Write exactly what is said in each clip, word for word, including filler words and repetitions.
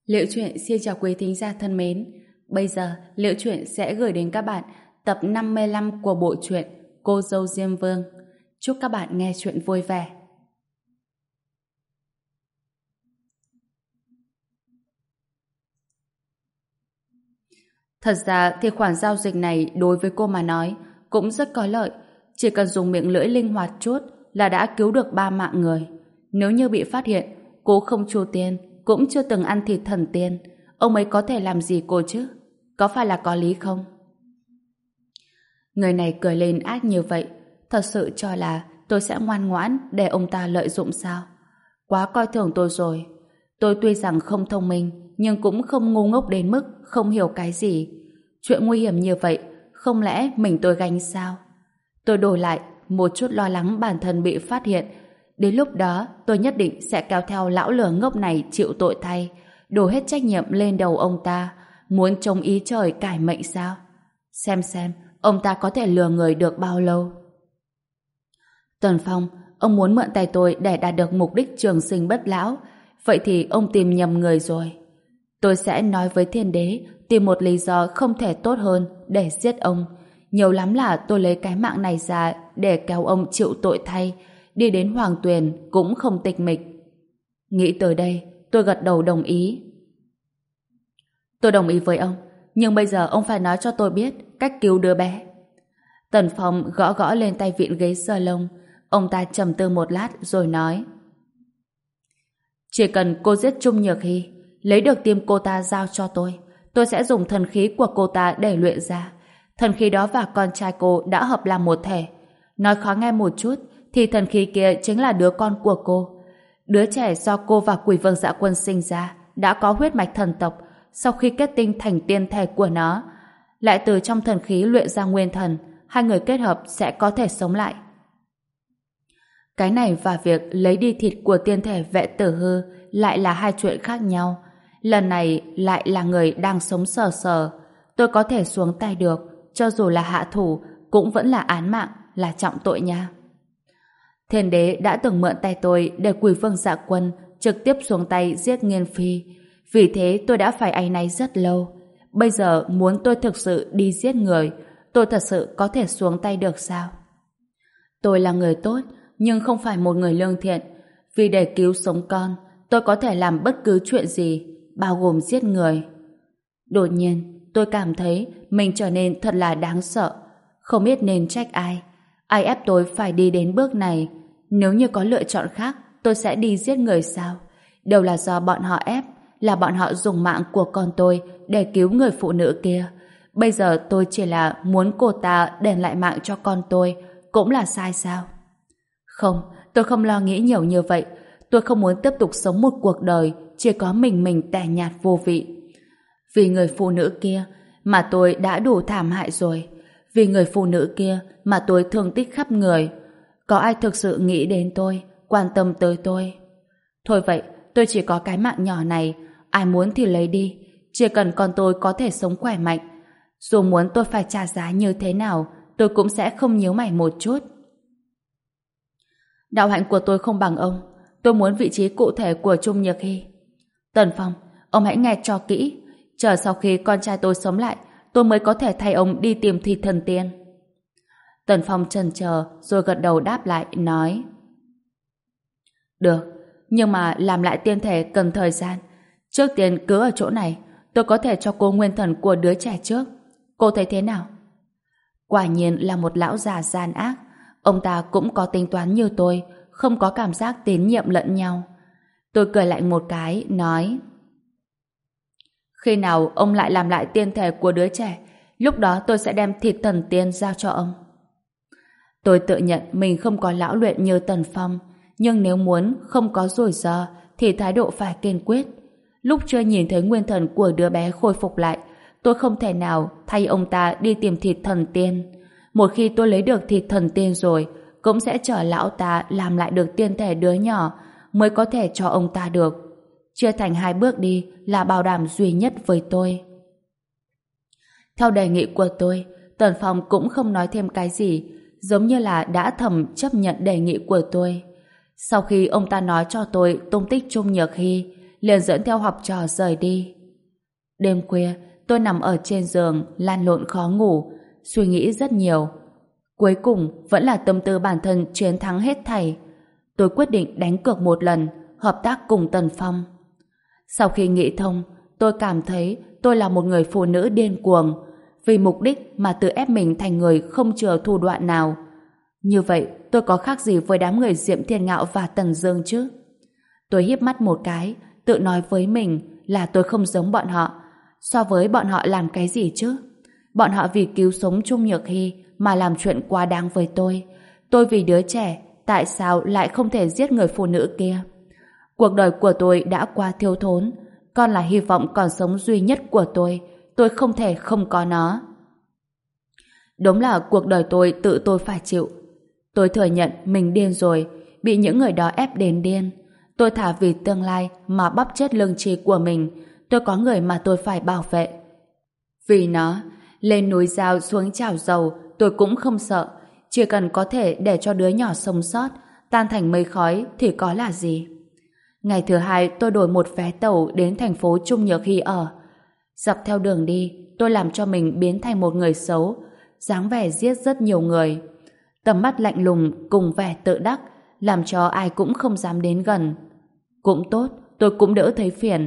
Liệu truyện xin chào quý thính giả thân mến. Bây giờ, Liệu truyện sẽ gửi đến các bạn tập năm mươi lăm của bộ truyện Cô dâu Diêm Vương. Chúc các bạn nghe truyện vui vẻ. Thật ra thì khoản giao dịch này đối với cô mà nói cũng rất có lợi. Chỉ cần dùng miệng lưỡi linh hoạt chút là đã cứu được ba mạng người. Nếu như bị phát hiện, cô không chu tiên, cũng chưa từng ăn thịt thần tiên, ông ấy có thể làm gì cô chứ? Có phải là có lý không? Người này cười lên ác như vậy, thật sự cho là tôi sẽ ngoan ngoãn để ông ta lợi dụng sao? Quá coi thường tôi rồi. Tôi tuy rằng không thông minh, nhưng cũng không ngu ngốc đến mức không hiểu cái gì. Chuyện nguy hiểm như vậy, không lẽ mình tôi gánh sao? Tôi đổi lại một chút lo lắng bản thân bị phát hiện. Đến lúc đó, tôi nhất định sẽ kéo theo lão lừa ngốc này chịu tội thay, đổ hết trách nhiệm lên đầu ông ta, muốn chống ý trời cải mệnh sao? Xem xem, ông ta có thể lừa người được bao lâu? Tần Phong, ông muốn mượn tay tôi để đạt được mục đích trường sinh bất lão, vậy thì ông tìm nhầm người rồi. Tôi sẽ nói với thiên đế tìm một lý do không thể tốt hơn để giết ông. Nhiều lắm là tôi lấy cái mạng này ra để kéo ông chịu tội thay, đi đến Hoàng Tuyền cũng không tịch mịch. Nghĩ tới đây, tôi gật đầu đồng ý. Tôi đồng ý với ông, nhưng bây giờ ông phải nói cho tôi biết cách cứu đứa bé. Tần Phong gõ gõ lên tay vịn ghế salon. Ông ta trầm tư một lát rồi nói: chỉ cần cô giết Trung Nhược Hy, lấy được tim cô ta giao cho tôi, tôi sẽ dùng thần khí của cô ta để luyện ra. Thần khí đó và con trai cô đã hợp làm một thể. Nói khó nghe một chút thì thần khí kia chính là đứa con của cô. Đứa trẻ do cô và Quỷ Vương Dạ Quân sinh ra đã có huyết mạch thần tộc. Sau khi kết tinh thành tiên thể của nó, lại từ trong thần khí luyện ra nguyên thần, hai người kết hợp sẽ có thể sống lại. Cái này và việc lấy đi thịt của tiên thể Vệ Tử Hư lại là hai chuyện khác nhau. Lần này lại là người đang sống sờ sờ. Tôi có thể xuống tay được, cho dù là hạ thủ cũng vẫn là án mạng, là trọng tội nha. Thiên đế đã từng mượn tay tôi để Quỷ Vương Dạ Quân trực tiếp xuống tay giết Nghiên Phi. Vì thế tôi đã phải áy náy rất lâu. Bây giờ muốn tôi thực sự đi giết người, tôi thật sự có thể xuống tay được sao? Tôi là người tốt, nhưng không phải một người lương thiện. Vì để cứu sống con, tôi có thể làm bất cứ chuyện gì, bao gồm giết người. Đột nhiên, tôi cảm thấy mình trở nên thật là đáng sợ. Không biết nên trách ai. Ai ép tôi phải đi đến bước này? Nếu như có lựa chọn khác, tôi sẽ đi giết người sao? Đều là do bọn họ ép, là bọn họ dùng mạng của con tôi để cứu người phụ nữ kia. Bây giờ tôi chỉ là muốn cô ta đền lại mạng cho con tôi, cũng là sai sao? Không, tôi không lo nghĩ nhiều như vậy. Tôi không muốn tiếp tục sống một cuộc đời chỉ có mình mình tẻ nhạt vô vị. Vì người phụ nữ kia mà tôi đã đủ thảm hại rồi. Vì người phụ nữ kia mà tôi thương tích khắp người. Có ai thực sự nghĩ đến tôi, quan tâm tới tôi? Thôi vậy, tôi chỉ có cái mạng nhỏ này, ai muốn thì lấy đi. Chỉ cần con tôi có thể sống khỏe mạnh. Dù muốn tôi phải trả giá như thế nào, tôi cũng sẽ không nhíu mày một chút. Đạo hạnh của tôi không bằng ông. Tôi muốn vị trí cụ thể của Trung Nhược Hy. Tần Phong, ông hãy nghe cho kỹ. Chờ sau khi con trai tôi sống lại, tôi mới có thể thay ông đi tìm thịt thần tiên. Tần Phong chần chờ rồi gật đầu đáp lại, nói: được, nhưng mà làm lại tiên thể cần thời gian. Trước tiên cứ ở chỗ này, tôi có thể cho cô nguyên thần của đứa trẻ trước. Cô thấy thế nào? Quả nhiên là một lão già gian ác. Ông ta cũng có tính toán như tôi, không có cảm giác tín nhiệm lẫn nhau. Tôi cười lạnh một cái, nói: khi nào ông lại làm lại tiên thể của đứa trẻ, lúc đó tôi sẽ đem thịt thần tiên giao cho ông. Tôi tự nhận mình không có lão luyện như Tần Phong, nhưng nếu muốn không có rủi ro thì thái độ phải kiên quyết. Lúc chưa nhìn thấy nguyên thần của đứa bé khôi phục lại, tôi không thể nào thay ông ta đi tìm thịt thần tiên. Một khi tôi lấy được thịt thần tiên rồi, cũng sẽ chờ lão ta làm lại được tiên thể đứa nhỏ mới có thể cho ông ta được. Chia thành hai bước đi là bảo đảm duy nhất với tôi. Theo đề nghị của tôi, Tần Phong cũng không nói thêm cái gì, giống như là đã thầm chấp nhận đề nghị của tôi. Sau khi ông ta nói cho tôi tung tích Trung Nhược Hy, liền dẫn theo học trò rời đi. Đêm khuya, tôi nằm ở trên giường, lăn lộn khó ngủ, suy nghĩ rất nhiều. Cuối cùng, vẫn là tâm tư bản thân chiến thắng hết thảy. Tôi quyết định đánh cược một lần, hợp tác cùng Tần Phong. Sau khi nghĩ thông, tôi cảm thấy tôi là một người phụ nữ điên cuồng, vì mục đích mà tự ép mình thành người không chừa thủ đoạn nào. Như vậy, tôi có khác gì với đám người Diệm Thiên Ngạo và Tần Dương chứ? Tôi híp mắt một cái, tự nói với mình là tôi không giống bọn họ. So với bọn họ làm cái gì chứ? Bọn họ vì cứu sống Trung Nhược Hy mà làm chuyện quá đáng với tôi. Tôi vì đứa trẻ, tại sao lại không thể giết người phụ nữ kia? Cuộc đời của tôi đã qua thiếu thốn, con là hy vọng còn sống duy nhất của tôi. Tôi không thể không có nó. Đúng là cuộc đời tôi tự tôi phải chịu. Tôi thừa nhận mình điên rồi, bị những người đó ép đến điên. Tôi thà vì tương lai mà bóp chết lương tri của mình. Tôi có người mà tôi phải bảo vệ. Vì nó, lên núi dao xuống chảo dầu, tôi cũng không sợ. Chỉ cần có thể để cho đứa nhỏ sống sót, tan thành mây khói thì có là gì. Ngày thứ hai tôi đổi một vé tàu đến thành phố Trung Nhược Hy ở. Dọc theo đường đi, tôi làm cho mình biến thành một người xấu, dáng vẻ giết rất nhiều người. Tầm mắt lạnh lùng cùng vẻ tự đắc, làm cho ai cũng không dám đến gần. Cũng tốt, tôi cũng đỡ thấy phiền.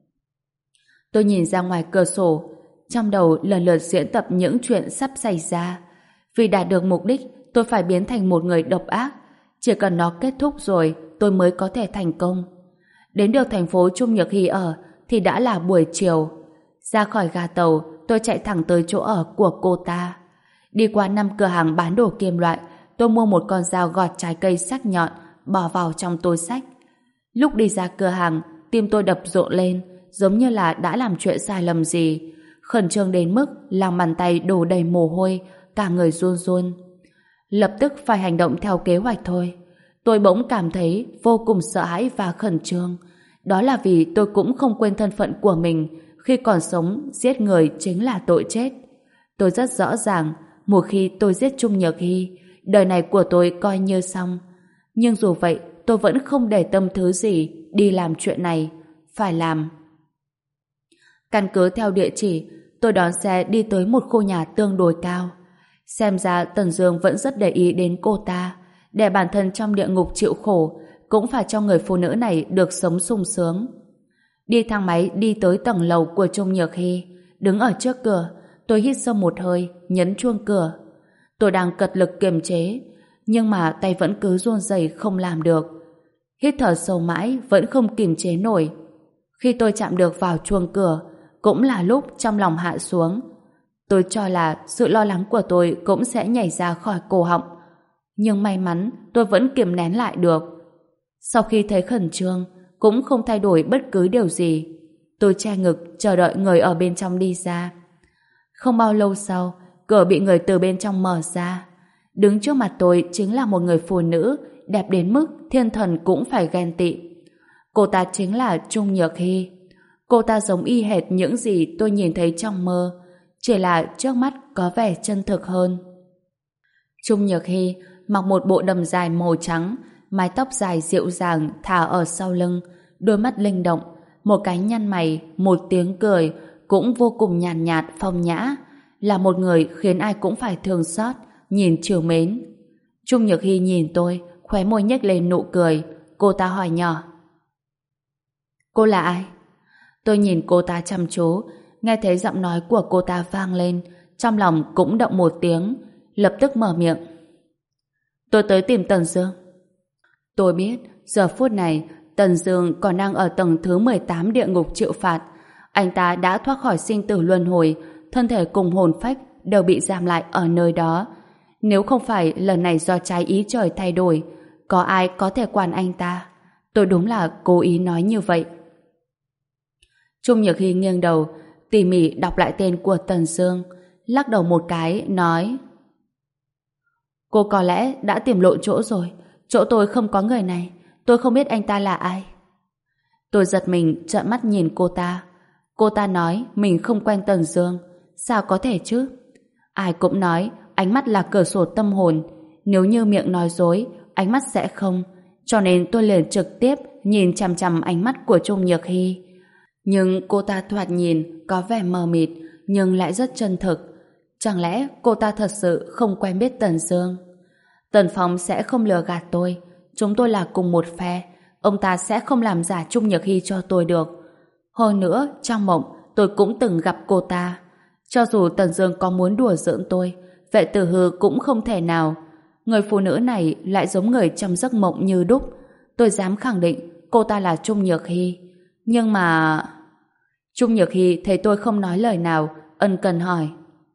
Tôi nhìn ra ngoài cửa sổ, trong đầu lần lượt diễn tập những chuyện sắp xảy ra. Vì đạt được mục đích, tôi phải biến thành một người độc ác. Chỉ cần nó kết thúc rồi, tôi mới có thể thành công. Đến được thành phố Trung Nhược Hy ở, thì đã là buổi chiều. Ra khỏi ga tàu, tôi chạy thẳng tới chỗ ở của cô ta. Đi qua năm cửa hàng bán đồ kim loại, tôi mua một con dao gọt trái cây sắc nhọn, bỏ vào trong túi xách. Lúc đi ra cửa hàng, tim tôi đập rộn lên, giống như là đã làm chuyện sai lầm gì. Khẩn trương đến mức lòng bàn tay đổ đầy mồ hôi, cả người run run. Lập tức phải hành động theo kế hoạch thôi. Tôi bỗng cảm thấy vô cùng sợ hãi và khẩn trương. Đó là vì tôi cũng không quên thân phận của mình. Khi còn sống, giết người chính là tội chết. Tôi rất rõ ràng, một khi tôi giết Trung Nhược Hy, đời này của tôi coi như xong. Nhưng dù vậy, tôi vẫn không để tâm thứ gì đi làm chuyện này. Phải làm. Căn cứ theo địa chỉ, tôi đón xe đi tới một khu nhà tương đối cao. Xem ra Tần Dương vẫn rất để ý đến cô ta. Để bản thân trong địa ngục chịu khổ, cũng phải cho người phụ nữ này được sống sung sướng. Đi thang máy đi tới tầng lầu của Trung Nhược Hy. Đứng ở trước cửa, tôi hít sâu một hơi, nhấn chuông cửa. Tôi đang cật lực kiềm chế, nhưng mà tay vẫn cứ run rẩy không làm được. Hít thở sâu mãi vẫn không kiềm chế nổi. Khi tôi chạm được vào chuông cửa, cũng là lúc trong lòng hạ xuống. Tôi cho là sự lo lắng của tôi cũng sẽ nhảy ra khỏi cổ họng. Nhưng may mắn tôi vẫn kiềm nén lại được. Sau khi thấy khẩn trương, cũng không thay đổi bất cứ điều gì. Tôi che ngực chờ đợi người ở bên trong đi ra. Không bao lâu sau, cửa bị người từ bên trong mở ra. Đứng trước mặt tôi chính là một người phụ nữ đẹp đến mức thiên thần cũng phải ghen tị. Cô ta chính là Trung Nhược Hy. Cô ta giống y hệt những gì tôi nhìn thấy trong mơ, chỉ là trước mắt có vẻ chân thực hơn. Trung Nhược Hy mặc một bộ đầm dài màu trắng, mái tóc dài dịu dàng thả ở sau lưng, đôi mắt linh động, một cái nhăn mày, một tiếng cười cũng vô cùng nhàn nhạt, nhạt phong nhã, là một người khiến ai cũng phải thương xót, nhìn trìu mến. Trung Nhược Hy nhìn tôi, khóe môi nhếch lên nụ cười. Cô ta hỏi nhỏ: cô là ai? Tôi nhìn cô ta chăm chú, nghe thấy giọng nói của cô ta vang lên, trong lòng cũng động một tiếng, lập tức mở miệng: tôi tới tìm Tần Dương. Tôi biết giờ phút này Tần Dương còn đang ở tầng thứ mười tám địa ngục chịu phạt. Anh ta đã thoát khỏi sinh tử luân hồi, thân thể cùng hồn phách đều bị giam lại ở nơi đó. Nếu không phải lần này do trái ý trời thay đổi, có ai có thể quản anh ta? Tôi đúng là cố ý nói như vậy. Trung Nhược Hy nghiêng đầu, tỉ mỉ đọc lại tên của Tần Dương, lắc đầu một cái, nói: cô có lẽ đã tìm lộn chỗ rồi. Chỗ tôi không có người này. Tôi không biết anh ta là ai. Tôi giật mình trợn mắt nhìn cô ta. Cô ta nói mình không quen Tần Dương. Sao có thể chứ? Ai cũng nói ánh mắt là cửa sổ tâm hồn. Nếu như miệng nói dối, ánh mắt sẽ không. Cho nên tôi liền trực tiếp nhìn chằm chằm ánh mắt của Trung Nhược Hy. Nhưng cô ta thoạt nhìn có vẻ mờ mịt, nhưng lại rất chân thực. Chẳng lẽ cô ta thật sự không quen biết Tần Dương? Tần Phong sẽ không lừa gạt tôi. Chúng tôi là cùng một phe. Ông ta sẽ không làm giả Trung Nhược Hy cho tôi được. Hơn nữa, trong mộng, tôi cũng từng gặp cô ta. Cho dù Tần Dương có muốn đùa giỡn tôi, Vệ Tử Hư cũng không thể nào. Người phụ nữ này lại giống người trong giấc mộng như đúc. Tôi dám khẳng định cô ta là Trung Nhược Hy. Nhưng mà... Trung Nhược Hy thấy tôi không nói lời nào, ân cần hỏi.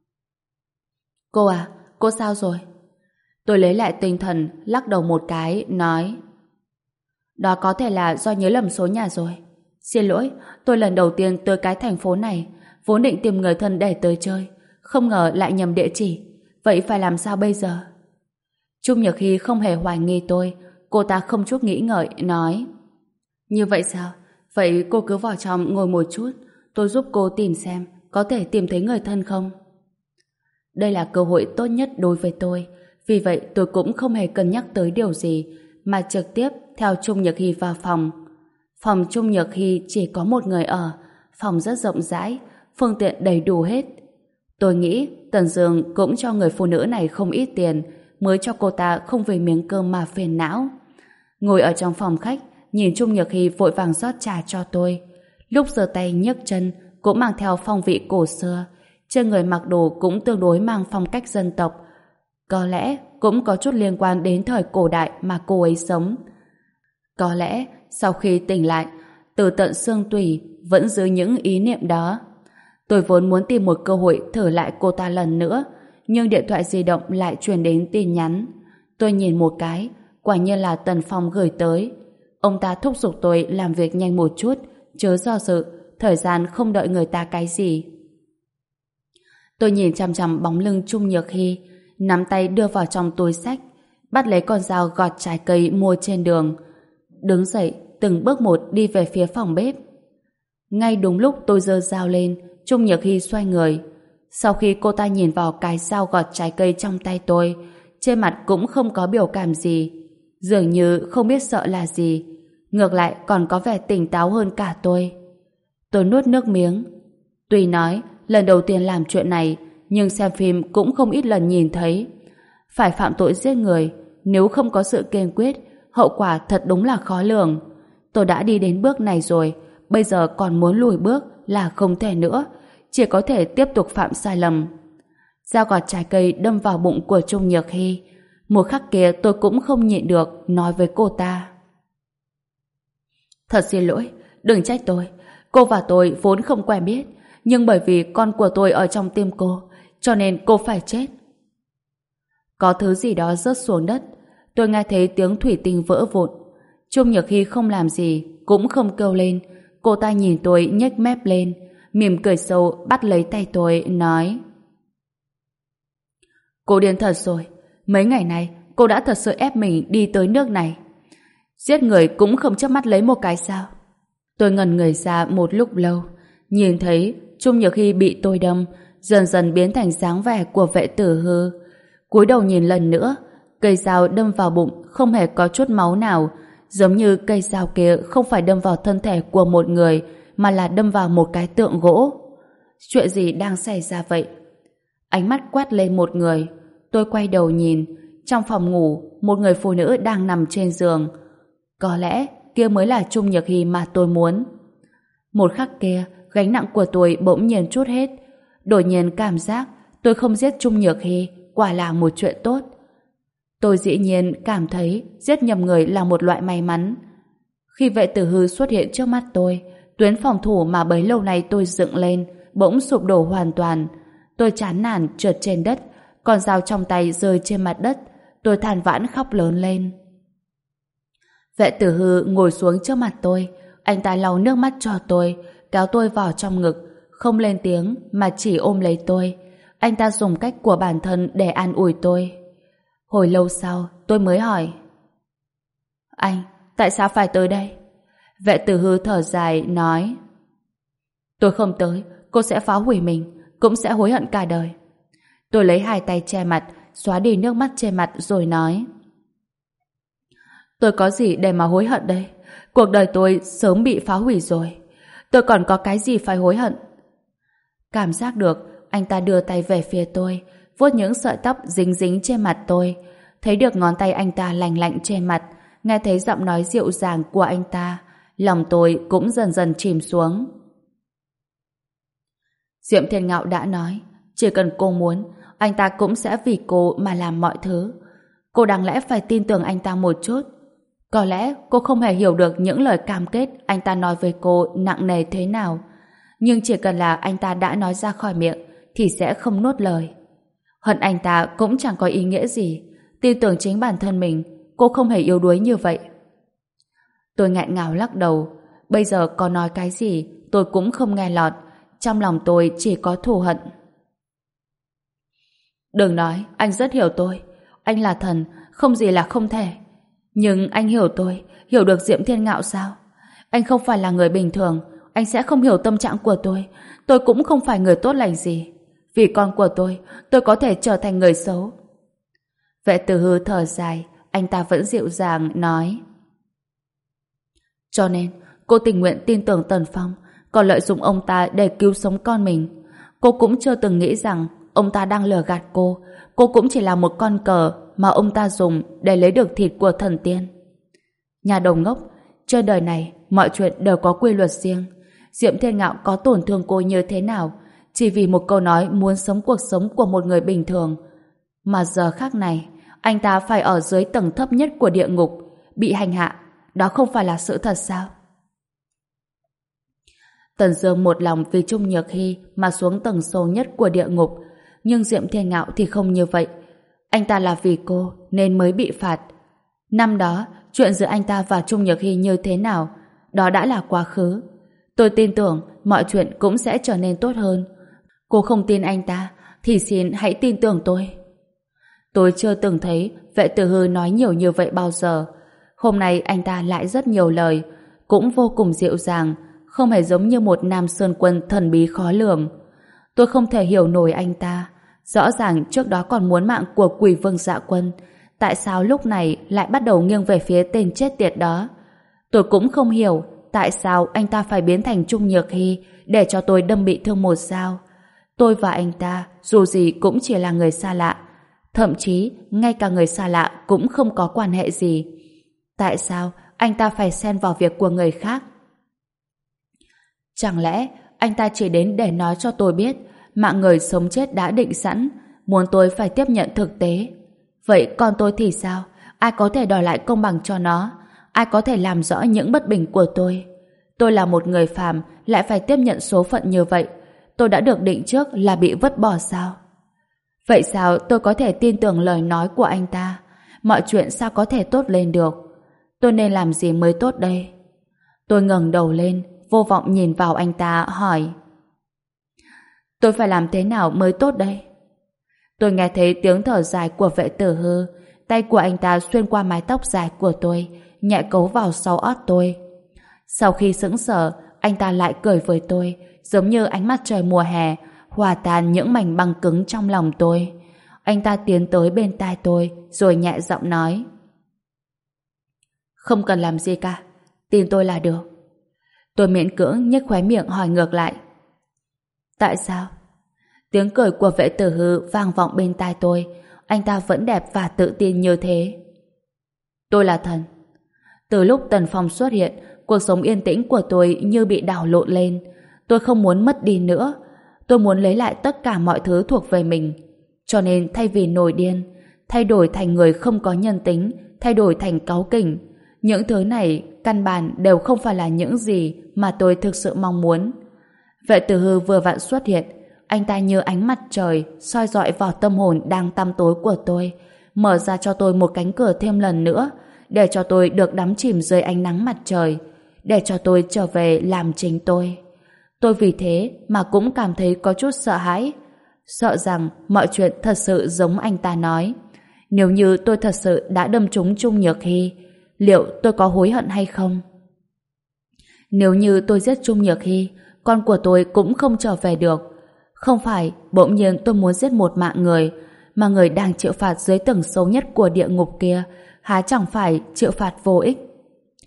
Cô à, cô sao rồi? Tôi lấy lại tinh thần, lắc đầu một cái, nói: Đó có thể là do nhớ lầm số nhà rồi. Xin lỗi, tôi lần đầu tiên tới cái thành phố này, vốn định tìm người thân để tới chơi, không ngờ lại nhầm địa chỉ. Vậy phải làm sao bây giờ? Trung Nhược Hy không hề hoài nghi tôi, cô ta không chút nghĩ ngợi, nói: Như vậy sao? Vậy cô cứ vào trong ngồi một chút, tôi giúp cô tìm xem có thể tìm thấy người thân không. Đây là cơ hội tốt nhất đối với tôi, vì vậy tôi cũng không hề cân nhắc tới điều gì, mà trực tiếp theo Trung Nhược Hy vào phòng. Phòng Trung Nhược Hy chỉ có một người ở, phòng rất rộng rãi, phương tiện đầy đủ hết. Tôi nghĩ Tần Dương cũng cho người phụ nữ này không ít tiền, mới cho cô ta không vì miếng cơm mà phiền não. Ngồi ở trong phòng khách, nhìn Trung Nhược Hy vội vàng rót trà cho tôi. Lúc giơ tay nhấc chân cũng mang theo phong vị cổ xưa, trên người mặc đồ cũng tương đối mang phong cách dân tộc. Có lẽ cũng có chút liên quan đến thời cổ đại mà cô ấy sống. Có lẽ sau khi tỉnh lại, từ tận xương tủy vẫn giữ những ý niệm đó. Tôi vốn muốn tìm một cơ hội thử lại cô ta lần nữa, nhưng điện thoại di động lại truyền đến tin nhắn. Tôi nhìn một cái, quả nhiên là Tần Phong gửi tới. Ông ta thúc giục tôi làm việc nhanh một chút, chớ do dự, thời gian không đợi người ta cái gì. Tôi nhìn chằm chằm bóng lưng Trung Nhược Hy, nắm tay đưa vào trong túi xách, bắt lấy con dao gọt trái cây mua trên đường. Đứng dậy, từng bước một đi về phía phòng bếp. Ngay đúng lúc tôi giơ dao lên, Trung Nhược Hy xoay người. Sau khi cô ta nhìn vào cái dao gọt trái cây trong tay tôi, trên mặt cũng không có biểu cảm gì, dường như không biết sợ là gì, ngược lại còn có vẻ tỉnh táo hơn cả tôi. Tôi nuốt nước miếng. Tuy nói lần đầu tiên làm chuyện này, nhưng xem phim cũng không ít lần nhìn thấy. Phải phạm tội giết người, nếu không có sự kiên quyết, hậu quả thật đúng là khó lường. Tôi đã đi đến bước này rồi, bây giờ còn muốn lùi bước là không thể nữa, chỉ có thể tiếp tục phạm sai lầm. Dao gọt trái cây đâm vào bụng của Trung Nhược Hy. Một khắc kia tôi cũng không nhịn được nói với cô ta: Thật xin lỗi, đừng trách tôi. Cô và tôi vốn không quen biết, nhưng bởi vì con của tôi ở trong tim cô, cho nên cô phải chết. Có thứ gì đó rớt xuống đất. Tôi nghe thấy tiếng thủy tinh vỡ vụn. Trung Nhược Hy không làm gì, cũng không kêu lên. Cô ta nhìn tôi nhếch mép lên, mỉm cười sâu bắt lấy tay tôi, nói: Cô điên thật rồi. Mấy ngày nay cô đã thật sự ép mình đi tới nước này. Giết người cũng không chớp mắt lấy một cái sao? Tôi ngẩn người ra một lúc lâu, nhìn thấy Trung Nhược Hy bị tôi đâm, dần dần biến thành dáng vẻ của Vệ Tử Hư. Cúi đầu nhìn lần nữa, cây dao đâm vào bụng không hề có chút máu nào, giống như cây dao kia không phải đâm vào thân thể của một người, mà là đâm vào một cái tượng gỗ. Chuyện gì đang xảy ra vậy? Ánh mắt quét lên một người. Tôi quay đầu nhìn, trong phòng ngủ một người phụ nữ đang nằm trên giường. Có lẽ kia mới là Trung Nhược Hy mà tôi muốn. Một khắc kia, gánh nặng của tôi bỗng nhiên trút hết. Đột nhiên cảm giác tôi không giết Trung Nhược Hy quả là một chuyện tốt. Tôi dĩ nhiên cảm thấy giết nhầm người là một loại may mắn. Khi Vệ Tử Hư xuất hiện trước mắt tôi, tuyến phòng thủ mà bấy lâu nay tôi dựng lên bỗng sụp đổ hoàn toàn. Tôi chán nản trượt trên đất, con dao trong tay rơi trên mặt đất. Tôi than vãn khóc lớn lên. Vệ Tử Hư ngồi xuống trước mặt tôi, anh ta lau nước mắt cho tôi, kéo tôi vào trong ngực, không lên tiếng mà chỉ ôm lấy tôi. Anh ta dùng cách của bản thân để an ủi tôi. Hồi lâu sau, tôi mới hỏi: Anh, tại sao phải tới đây? Vệ Tử Hư thở dài, nói: Tôi không tới, cô sẽ phá hủy mình, cũng sẽ hối hận cả đời. Tôi lấy hai tay che mặt, xóa đi nước mắt trên mặt rồi nói: Tôi có gì để mà hối hận đây? Cuộc đời tôi sớm bị phá hủy rồi. Tôi còn có cái gì phải hối hận? Cảm giác được anh ta đưa tay về phía tôi, vuốt những sợi tóc dính dính trên mặt tôi. Thấy được ngón tay anh ta lành lạnh trên mặt, nghe thấy giọng nói dịu dàng của anh ta, lòng tôi cũng dần dần chìm xuống. Diệm Thiên Ngạo đã nói, chỉ cần cô muốn, anh ta cũng sẽ vì cô mà làm mọi thứ. Cô đáng lẽ phải tin tưởng anh ta một chút. Có lẽ cô không hề hiểu được những lời cam kết anh ta nói với cô nặng nề thế nào. Nhưng chỉ cần là anh ta đã nói ra khỏi miệng thì sẽ không nuốt lời. Hận anh ta cũng chẳng có ý nghĩa gì. Tin tưởng chính bản thân mình, cô không hề yếu đuối như vậy. Tôi nghẹn ngào lắc đầu. Bây giờ có nói cái gì tôi cũng không nghe lọt. Trong lòng tôi chỉ có thù hận. Đừng nói, anh rất hiểu tôi. Anh là thần, không gì là không thể. Nhưng anh hiểu tôi, hiểu được Diệm Thiên Ngạo sao? Anh không phải là người bình thường, anh sẽ không hiểu tâm trạng của tôi. Tôi cũng không phải người tốt lành gì. Vì con của tôi, tôi có thể trở thành người xấu. Vệ Tử Hư thở dài, anh ta vẫn dịu dàng nói. Cho nên, cô tình nguyện tin tưởng Tần Phong, còn lợi dụng ông ta để cứu sống con mình. Cô cũng chưa từng nghĩ rằng ông ta đang lừa gạt cô. Cô cũng chỉ là một con cờ mà ông ta dùng để lấy được thịt của thần tiên. Nhà đầu ngốc, trên đời này mọi chuyện đều có quy luật riêng. Diệm Thiên Ngạo có tổn thương cô như thế nào chỉ vì một câu nói muốn sống cuộc sống của một người bình thường. Mà giờ khác này, anh ta phải ở dưới tầng thấp nhất của địa ngục, bị hành hạ. Đó không phải là sự thật sao? Tần Dương một lòng vì Trung Nhược Hy mà xuống tầng sâu nhất của địa ngục, nhưng Diệm Thiên Ngạo thì không như vậy. Anh ta là vì cô nên mới bị phạt. Năm đó, chuyện giữa anh ta và Trung Nhược Hy như thế nào, đó đã là quá khứ. Tôi tin tưởng mọi chuyện cũng sẽ trở nên tốt hơn. Cô không tin anh ta, thì xin hãy tin tưởng tôi. Tôi chưa từng thấy Vệ Tử Hư nói nhiều như vậy bao giờ. Hôm nay anh ta lại rất nhiều lời, cũng vô cùng dịu dàng, không hề giống như một Nam Sơn Quân thần bí khó lường. Tôi không thể hiểu nổi anh ta. Rõ ràng trước đó còn muốn mạng của Quỷ Vương Dạ Quân, tại sao lúc này lại bắt đầu nghiêng về phía tên chết tiệt đó? Tôi cũng không hiểu tại sao anh ta phải biến thành Trung Nhược Hy để cho tôi đâm bị thương một dao. Tôi và anh ta dù gì cũng chỉ là người xa lạ, thậm chí ngay cả người xa lạ cũng không có quan hệ gì. Tại sao anh ta phải xen vào việc của người khác? Chẳng lẽ anh ta chỉ đến để nói cho tôi biết mạng người sống chết đã định sẵn, muốn tôi phải tiếp nhận thực tế? Vậy con tôi thì sao? Ai có thể đòi lại công bằng cho nó? Ai có thể làm rõ những bất bình của tôi? Tôi là một người phàm lại phải tiếp nhận số phận như vậy. Tôi đã được định trước là bị vứt bỏ sao? Vậy sao tôi có thể tin tưởng lời nói của anh ta? Mọi chuyện sao có thể tốt lên được? Tôi nên làm gì mới tốt đây? Tôi ngẩng đầu lên, vô vọng nhìn vào anh ta, hỏi. Tôi phải làm thế nào mới tốt đây? Tôi nghe thấy tiếng thở dài của Vệ Tử Hư, tay của anh ta xuyên qua mái tóc dài của tôi, nhẹ cấu vào sau ót tôi. Sau khi sững sờ, anh ta lại cười với tôi, giống như ánh mặt trời mùa hè, hòa tan những mảnh băng cứng trong lòng tôi. Anh ta tiến tới bên tai tôi, rồi nhẹ giọng nói. Không cần làm gì cả, tin tôi là được. Tôi miễn cưỡng nhếch khóe miệng hỏi ngược lại. Tại sao? Tiếng cười của Vệ Tử Hư vang vọng bên tai tôi. Anh ta vẫn đẹp và tự tin như thế. Tôi là thần. Từ lúc Tần Phong xuất hiện, cuộc sống yên tĩnh của tôi như bị đảo lộn lên. Tôi không muốn mất đi nữa. Tôi muốn lấy lại tất cả mọi thứ thuộc về mình. Cho nên thay vì nổi điên, thay đổi thành người không có nhân tính, thay đổi thành cáu kỉnh. Những thứ này căn bản đều không phải là những gì mà tôi thực sự mong muốn. Vệ Tử Hư vừa vặn xuất hiện, anh ta như ánh mặt trời soi rọi vào tâm hồn đang tăm tối của tôi, mở ra cho tôi một cánh cửa thêm lần nữa, để cho tôi được đắm chìm dưới ánh nắng mặt trời, để cho tôi trở về làm chính tôi. Tôi vì thế mà cũng cảm thấy có chút sợ hãi, sợ rằng mọi chuyện thật sự giống anh ta nói. Nếu như tôi thật sự đã đâm trúng Trung Nhược Hy, liệu tôi có hối hận hay không? Nếu như tôi giết Trung Nhược Hy, con của tôi cũng không trở về được. Không phải bỗng nhiên tôi muốn giết một mạng người, mà người đang chịu phạt dưới tầng sâu nhất của địa ngục kia há chẳng phải chịu phạt vô ích.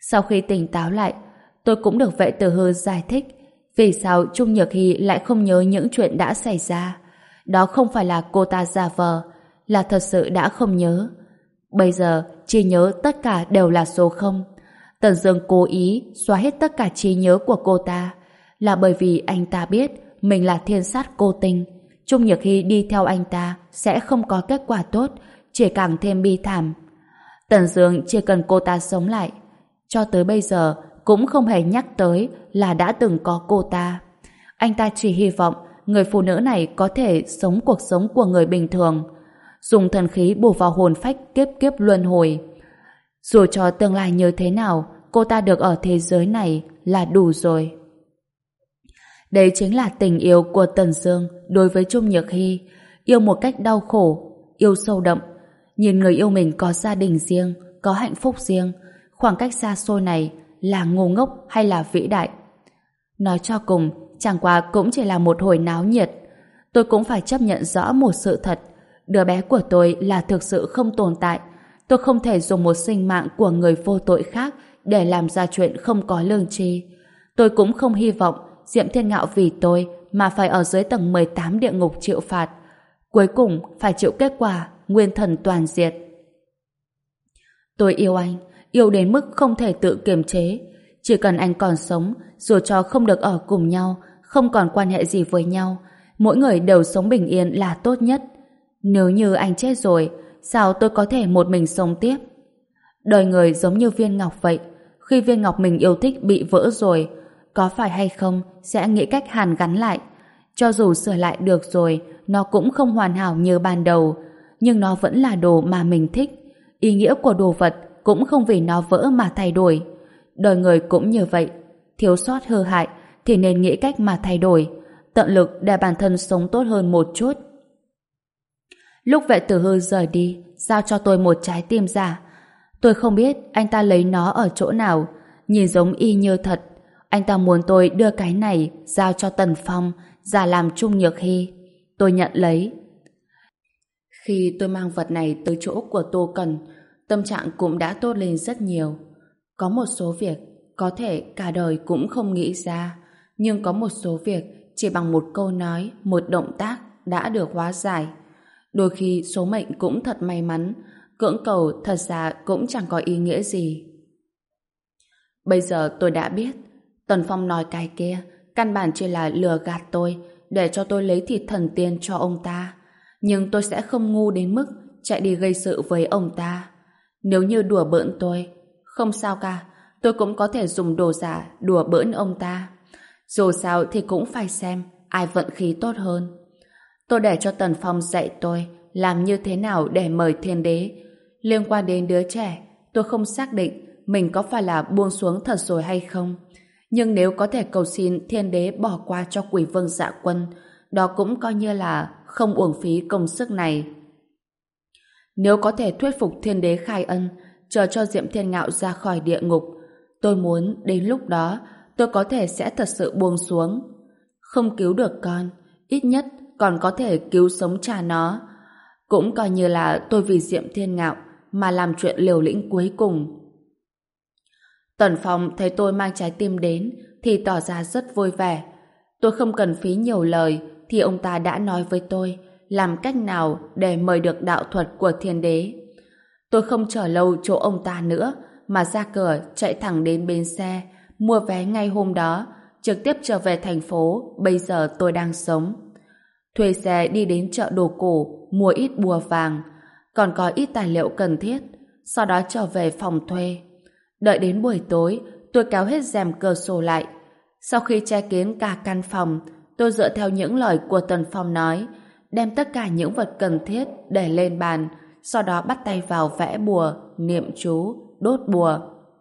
Sau khi tỉnh táo lại, tôi cũng được vệ tử hư giải thích vì sao Trung Nhược Hy lại không nhớ những chuyện đã xảy ra. Đó không phải là cô ta giả vờ, là thật sự đã không nhớ. Bây giờ, trí nhớ tất cả đều là số không. Tần Dương cố ý xóa hết tất cả trí nhớ của cô ta, là bởi vì anh ta biết mình là thiên sát cô tinh. Trung Nhược Hy đi theo anh ta sẽ không có kết quả tốt, chỉ càng thêm bi thảm. Tần Dương chỉ cần cô ta sống lại. Cho tới bây giờ cũng không hề nhắc tới là đã từng có cô ta. Anh ta chỉ hy vọng người phụ nữ này có thể sống cuộc sống của người bình thường, dùng thần khí bổ vào hồn phách kiếp kiếp luân hồi. Dù cho tương lai như thế nào, cô ta được ở thế giới này là đủ rồi. Đây chính là tình yêu của Tần Dương đối với Trung Nhược Hy, yêu một cách đau khổ, yêu sâu đậm, nhìn người yêu mình có gia đình riêng, có hạnh phúc riêng. Khoảng cách xa xôi này là ngu ngốc hay là vĩ đại? Nói cho cùng, chẳng qua cũng chỉ là một hồi náo nhiệt. Tôi cũng phải chấp nhận rõ một sự thật. Đứa bé của tôi là thực sự không tồn tại. Tôi không thể dùng một sinh mạng của người vô tội khác để làm ra chuyện không có lương tri. Tôi cũng không hy vọng Diệm Thiên Ngạo vì tôi mà phải ở dưới tầng mười tám địa ngục chịu phạt. Cuối cùng phải chịu kết quả nguyên thần toàn diệt. Tôi yêu anh, yêu đến mức không thể tự kiềm chế. Chỉ cần anh còn sống, dù cho không được ở cùng nhau, không còn quan hệ gì với nhau, mỗi người đều sống bình yên là tốt nhất. Nếu như anh chết rồi, sao tôi có thể một mình sống tiếp? Đời người giống như viên ngọc vậy. Khi viên ngọc mình yêu thích bị vỡ rồi, có phải hay không sẽ nghĩ cách hàn gắn lại. Cho dù sửa lại được rồi, nó cũng không hoàn hảo như ban đầu, nhưng nó vẫn là đồ mà mình thích. Ý nghĩa của đồ vật cũng không vì nó vỡ mà thay đổi. Đời người cũng như vậy, thiếu sót hư hại thì nên nghĩ cách mà thay đổi, tận lực để bản thân sống tốt hơn một chút. Lúc vệ tử hư rời đi, giao cho tôi một trái tim giả. Tôi không biết anh ta lấy nó ở chỗ nào, nhìn giống y như thật. Anh ta muốn tôi đưa cái này giao cho Tần Phong, giả làm Trung Nhược Hy. Tôi nhận lấy. Khi tôi mang vật này tới chỗ của Tô Cần, tâm trạng cũng đã tốt lên rất nhiều. Có một số việc có thể cả đời cũng không nghĩ ra, nhưng có một số việc chỉ bằng một câu nói, một động tác đã được hóa giải. Đôi khi số mệnh cũng thật may mắn, cưỡng cầu thật ra cũng chẳng có ý nghĩa gì. Bây giờ tôi đã biết, Tần Phong nói cái kia căn bản chỉ là lừa gạt tôi để cho tôi lấy thịt thần tiên cho ông ta. Nhưng tôi sẽ không ngu đến mức chạy đi gây sự với ông ta. Nếu như đùa bỡn tôi, không sao cả, tôi cũng có thể dùng đồ giả đùa bỡn ông ta. Dù sao thì cũng phải xem ai vận khí tốt hơn. Tôi để cho Tần Phong dạy tôi làm như thế nào để mời thiên đế. Liên quan đến đứa trẻ, tôi không xác định mình có phải là buông xuống thật rồi hay không. Nhưng nếu có thể cầu xin thiên đế bỏ qua cho Quỷ Vương Dạ Quân, đó cũng coi như là không uổng phí công sức này. Nếu có thể thuyết phục thiên đế khai ân, chờ cho Diệm Thiên Ngạo ra khỏi địa ngục, tôi muốn đến lúc đó tôi có thể sẽ thật sự buông xuống. Không cứu được con, ít nhất còn có thể cứu sống cha nó. Cũng coi như là tôi vì Diệm Thiên Ngạo mà làm chuyện liều lĩnh cuối cùng. Tần Phong thấy tôi mang trái tim đến thì tỏ ra rất vui vẻ. Tôi không cần phí nhiều lời thì ông ta đã nói với tôi làm cách nào để mời được đạo thuật của thiên đế. Tôi không chờ lâu chỗ ông ta nữa mà ra cửa chạy thẳng đến bến xe, mua vé ngay hôm đó, trực tiếp trở về thành phố bây giờ tôi đang sống. Thuê xe đi đến chợ đồ cổ, mua ít bùa vàng, còn có ít tài liệu cần thiết, sau đó trở về phòng thuê. Đợi đến buổi tối, tôi kéo hết rèm cửa sổ lại. Sau khi che kín cả căn phòng, tôi dựa theo những lời của Tần Phong nói, đem tất cả những vật cần thiết để lên bàn, sau đó bắt tay vào vẽ bùa, niệm chú, đốt bùa.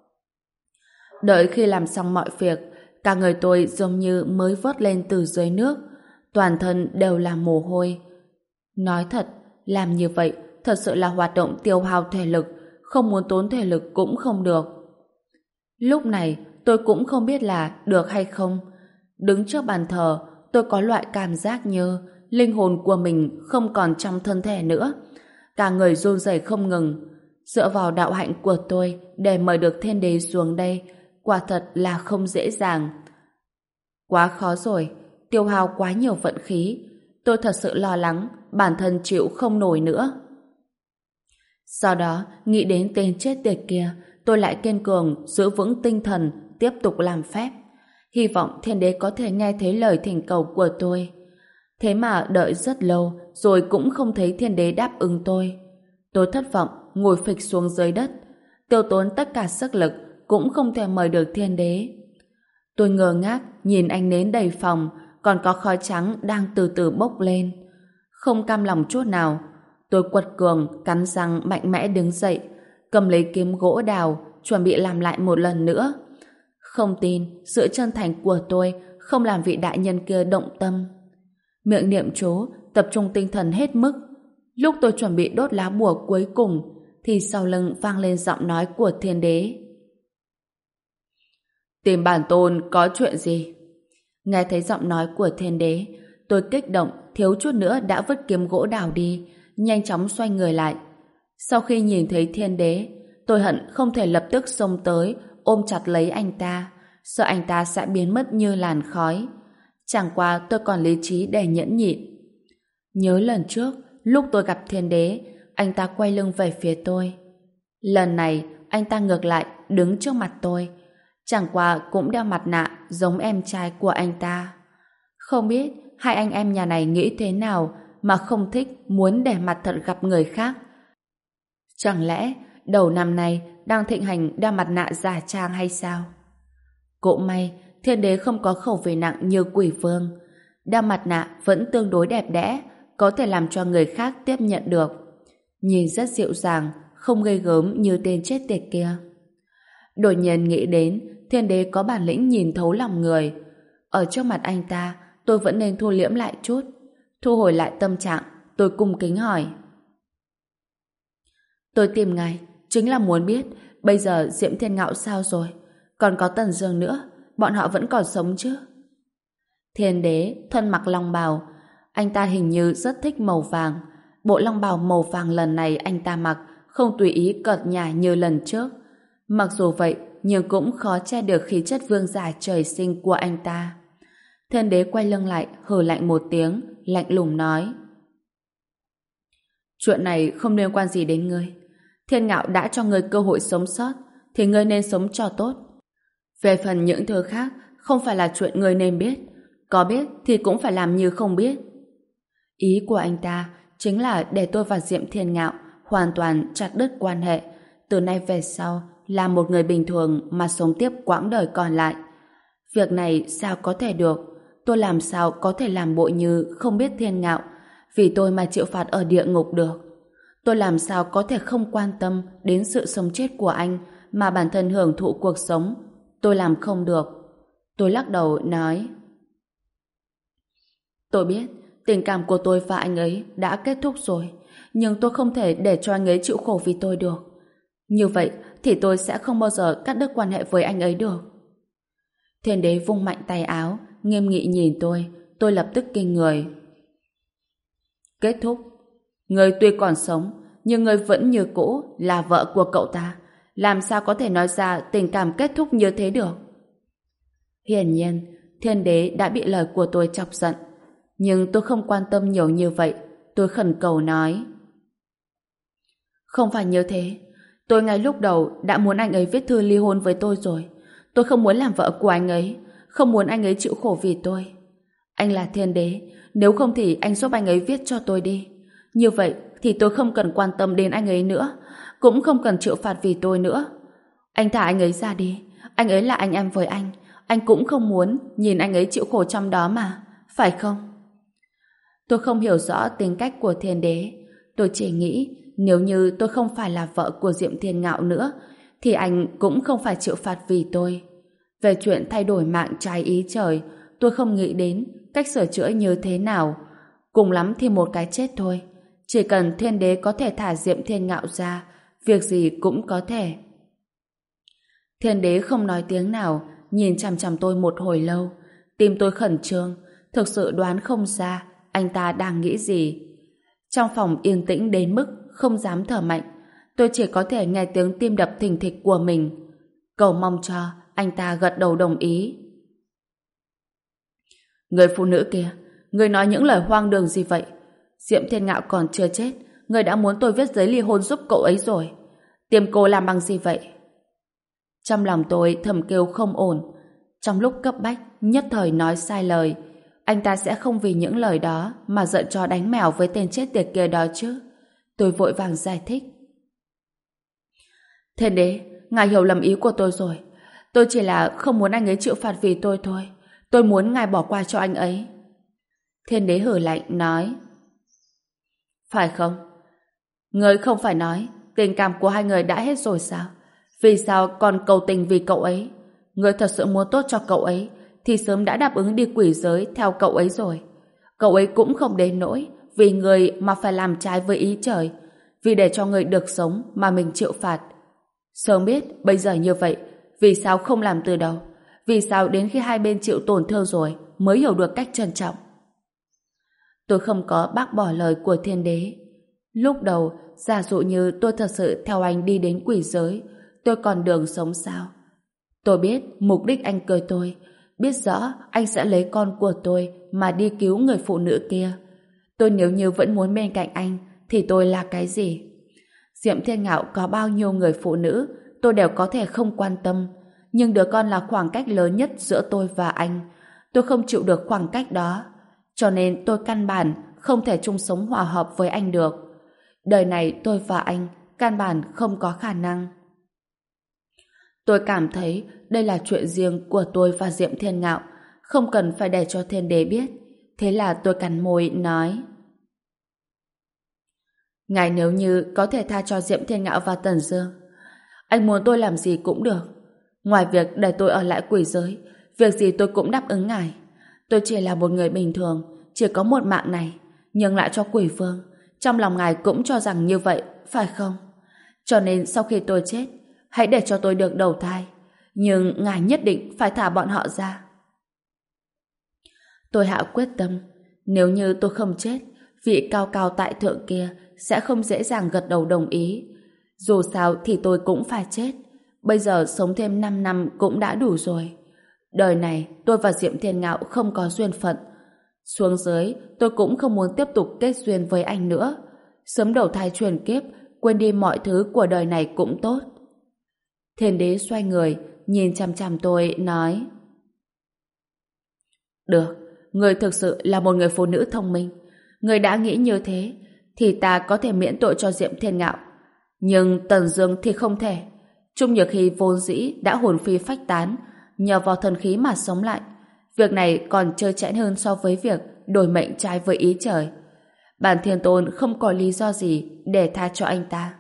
Đợi khi làm xong mọi việc, cả người tôi giống như mới vớt lên từ dưới nước, toàn thân đều là mồ hôi. Nói thật, làm như vậy thật sự là hoạt động tiêu hao thể lực, không muốn tốn thể lực cũng không được. Lúc này tôi cũng không biết là được hay không. Đứng trước bàn thờ, tôi có loại cảm giác như linh hồn của mình không còn trong thân thể nữa. Cả người run rẩy không ngừng. Dựa vào đạo hạnh của tôi để mời được thiên đế xuống đây, quả thật là không dễ dàng. Quá khó rồi, tiêu hao quá nhiều vận khí. Tôi thật sự lo lắng, bản thân chịu không nổi nữa. Sau đó, nghĩ đến tên chết tiệt kia, tôi lại kiên cường, giữ vững tinh thần, tiếp tục làm phép. Hy vọng thiên đế có thể nghe thấy lời thỉnh cầu của tôi. Thế mà đợi rất lâu, rồi cũng không thấy thiên đế đáp ứng tôi. Tôi thất vọng, ngồi phịch xuống dưới đất. Tiêu tốn tất cả sức lực, cũng không thể mời được thiên đế. Tôi ngơ ngác, nhìn ánh nến đầy phòng, còn có khói trắng đang từ từ bốc lên. Không cam lòng chút nào, tôi quật cường, cắn răng mạnh mẽ đứng dậy, cầm lấy kiếm gỗ đào, chuẩn bị làm lại một lần nữa. Không tin, sự chân thành của tôi không làm vị đại nhân kia động tâm. Miệng niệm chú, tập trung tinh thần hết mức. Lúc tôi chuẩn bị đốt lá bùa cuối cùng, thì sau lưng vang lên giọng nói của thiên đế. Tìm bản tôn có chuyện gì? Nghe thấy giọng nói của thiên đế, tôi kích động, thiếu chút nữa đã vứt kiếm gỗ đào đi, nhanh chóng xoay người lại. Sau khi nhìn thấy thiên đế, tôi hận không thể lập tức xông tới, ôm chặt lấy anh ta, sợ anh ta sẽ biến mất như làn khói. Chẳng qua tôi còn lý trí để nhẫn nhịn. Nhớ lần trước, lúc tôi gặp thiên đế, anh ta quay lưng về phía tôi. Lần này, anh ta ngược lại, đứng trước mặt tôi. Chẳng qua cũng đeo mặt nạ giống em trai của anh ta. Không biết hai anh em nhà này nghĩ thế nào mà không thích muốn để mặt thật gặp người khác. Chẳng lẽ đầu năm nay đang thịnh hành đeo mặt nạ giả trang hay sao? Cũng may thiên đế không có khẩu vị nặng như quỷ vương. Đeo mặt nạ vẫn tương đối đẹp đẽ, có thể làm cho người khác tiếp nhận được. Nhìn rất dịu dàng, không gây gớm như tên chết tiệt kia. Đột nhiên nghĩ đến thiên đế có bản lĩnh nhìn thấu lòng người. Ở trước mặt anh ta, tôi vẫn nên thu liễm lại chút. Thu hồi lại tâm trạng, tôi cung kính hỏi. Tôi tìm ngài, chính là muốn biết bây giờ Diệm Thiên Ngạo sao rồi? Còn có Tần Dương nữa, bọn họ vẫn còn sống chứ? Thiên đế thân mặc long bào, anh ta hình như rất thích màu vàng. Bộ long bào màu vàng lần này anh ta mặc không tùy ý cợt nhả như lần trước. Mặc dù vậy, nhưng cũng khó che được khí chất vương giả trời sinh của anh ta. Thiên đế quay lưng lại, hừ lạnh một tiếng, lạnh lùng nói. Chuyện này không liên quan gì đến ngươi. Thiên Ngạo đã cho ngươi cơ hội sống sót, thì ngươi nên sống cho tốt. Về phần những thứ khác, không phải là chuyện ngươi nên biết. Có biết thì cũng phải làm như không biết. Ý của anh ta chính là để tôi và Diệm Thiên Ngạo hoàn toàn chặt đứt quan hệ. Từ nay về sau, là một người bình thường mà sống tiếp quãng đời còn lại. Việc này sao có thể được? Tôi làm sao có thể làm bộ như không biết Thiên Ngạo, vì tôi mà chịu phạt ở địa ngục được? Tôi làm sao có thể không quan tâm đến sự sống chết của anh mà bản thân hưởng thụ cuộc sống? Tôi làm không được. Tôi lắc đầu nói. Tôi biết tình cảm của tôi và anh ấy đã kết thúc rồi, nhưng tôi không thể để cho anh ấy chịu khổ vì tôi được. Như vậy thì tôi sẽ không bao giờ cắt đứt quan hệ với anh ấy được. Thiên đế vung mạnh tay áo, nghiêm nghị nhìn tôi. Tôi lập tức kinh người. Kết thúc? Người tuy còn sống, nhưng người vẫn như cũ là vợ của cậu ta. Làm sao có thể nói ra tình cảm kết thúc như thế được? Hiển nhiên, thiên đế đã bị lời của tôi chọc giận. Nhưng tôi không quan tâm nhiều như vậy. Tôi khẩn cầu nói. Không phải như thế. Tôi ngay lúc đầu đã muốn anh ấy viết thư ly hôn với tôi rồi. Tôi không muốn làm vợ của anh ấy, không muốn anh ấy chịu khổ vì tôi. Anh là thiên đế, nếu không thì anh giúp anh ấy viết cho tôi đi. Như vậy thì tôi không cần quan tâm đến anh ấy nữa, cũng không cần chịu phạt vì tôi nữa. Anh thả anh ấy ra đi, anh ấy là anh em với anh, anh cũng không muốn nhìn anh ấy chịu khổ trong đó mà, phải không? Tôi không hiểu rõ tính cách của thiên đế. Tôi chỉ nghĩ nếu như tôi không phải là vợ của Diệm Thiên Ngạo nữa thì anh cũng không phải chịu phạt vì tôi. Về chuyện thay đổi mạng trái ý trời, tôi không nghĩ đến cách sửa chữa như thế nào. Cùng lắm thì một cái chết thôi. Chỉ cần thiên đế có thể thả Diệm Thiên Ngạo ra, việc gì cũng có thể. Thiên đế không nói tiếng nào, nhìn chằm chằm tôi một hồi lâu. Tim tôi khẩn trương, thực sự đoán không ra anh ta đang nghĩ gì. Trong phòng yên tĩnh đến mức không dám thở mạnh. tôi chỉ có thể nghe tiếng tim đập thình thịch của mình. Cầu mong cho anh ta gật đầu đồng ý. Người phụ nữ kia, người nói những lời hoang đường gì vậy? Diệm Thiên Ngạo còn chưa chết, người đã muốn tôi viết giấy ly hôn giúp cậu ấy rồi. Tìm cô làm bằng gì vậy? Trong lòng tôi thầm kêu không ổn. Trong lúc cấp bách, nhất thời nói sai lời. Anh ta sẽ không vì những lời đó mà giận chó đánh mèo với tên chết tiệt kia đó chứ. Tôi vội vàng giải thích. Thiên đế, ngài hiểu lầm ý của tôi rồi. Tôi chỉ là không muốn anh ấy chịu phạt vì tôi thôi. Tôi muốn ngài bỏ qua cho anh ấy. Thiên đế hử lạnh nói. Phải không? Người không phải nói tình cảm của hai người đã hết rồi sao? Vì sao còn cầu tình vì cậu ấy? Người thật sự muốn tốt cho cậu ấy thì sớm đã đáp ứng đi quỷ giới theo cậu ấy rồi. Cậu ấy cũng không đến nỗi vì người mà phải làm trái với ý trời, vì để cho người được sống mà mình chịu phạt. Sớm biết bây giờ như vậy, vì sao không làm từ đầu? Vì sao đến khi hai bên chịu tổn thương rồi mới hiểu được cách trân trọng? Tôi không có bác bỏ lời của thiên đế. Lúc đầu, giả dụ như tôi thật sự theo anh đi đến quỷ giới, tôi còn đường sống sao? Tôi biết mục đích anh cưới tôi, biết rõ anh sẽ lấy con của tôi mà đi cứu người phụ nữ kia. Tôi nếu như vẫn muốn bên cạnh anh, thì tôi là cái gì? Diệm Thiên Ngạo có bao nhiêu người phụ nữ, tôi đều có thể không quan tâm. Nhưng đứa con là khoảng cách lớn nhất giữa tôi và anh. Tôi không chịu được khoảng cách đó. Cho nên tôi căn bản không thể chung sống hòa hợp với anh được. Đời này tôi và anh căn bản không có khả năng. Tôi cảm thấy đây là chuyện riêng của tôi và Diệm Thiên Ngạo, không cần phải để cho thiên đế biết. Thế là tôi cắn môi nói: Ngài nếu như có thể tha cho Diệm Thiên Ngạo và Tần Dương, anh muốn tôi làm gì cũng được. Ngoài việc để tôi ở lại quỷ giới, việc gì tôi cũng đáp ứng ngài. Tôi chỉ là một người bình thường, chỉ có một mạng này, nhưng lại cho quỷ vương. Trong lòng ngài cũng cho rằng như vậy, phải không? Cho nên sau khi tôi chết, hãy để cho tôi được đầu thai. Nhưng ngài nhất định phải thả bọn họ ra. Tôi hạ quyết tâm, nếu như tôi không chết, vị cao cao tại thượng kia sẽ không dễ dàng gật đầu đồng ý. Dù sao thì tôi cũng phải chết. Bây giờ sống thêm năm năm cũng đã đủ rồi. Đời này tôi và Diệm Thiên Ngạo không có duyên phận. Xuống dưới tôi cũng không muốn tiếp tục kết duyên với anh nữa. Sớm đầu thai chuyển kiếp, quên đi mọi thứ của đời này cũng tốt. Thiên đế xoay người, nhìn chằm chằm tôi, nói: Được, người thực sự là một người phụ nữ thông minh. Người đã nghĩ như thế, thì ta có thể miễn tội cho Diệm Thiên Ngạo. Nhưng Tần Dương thì không thể. Trung Nhược Hy vốn dĩ đã hồn phi phách tán, nhờ vào thần khí mà sống lại. Việc này còn trơ trẽn hơn so với việc đổi mệnh trái với ý trời. Bản Thiên Tôn không có lý do gì để tha cho anh ta.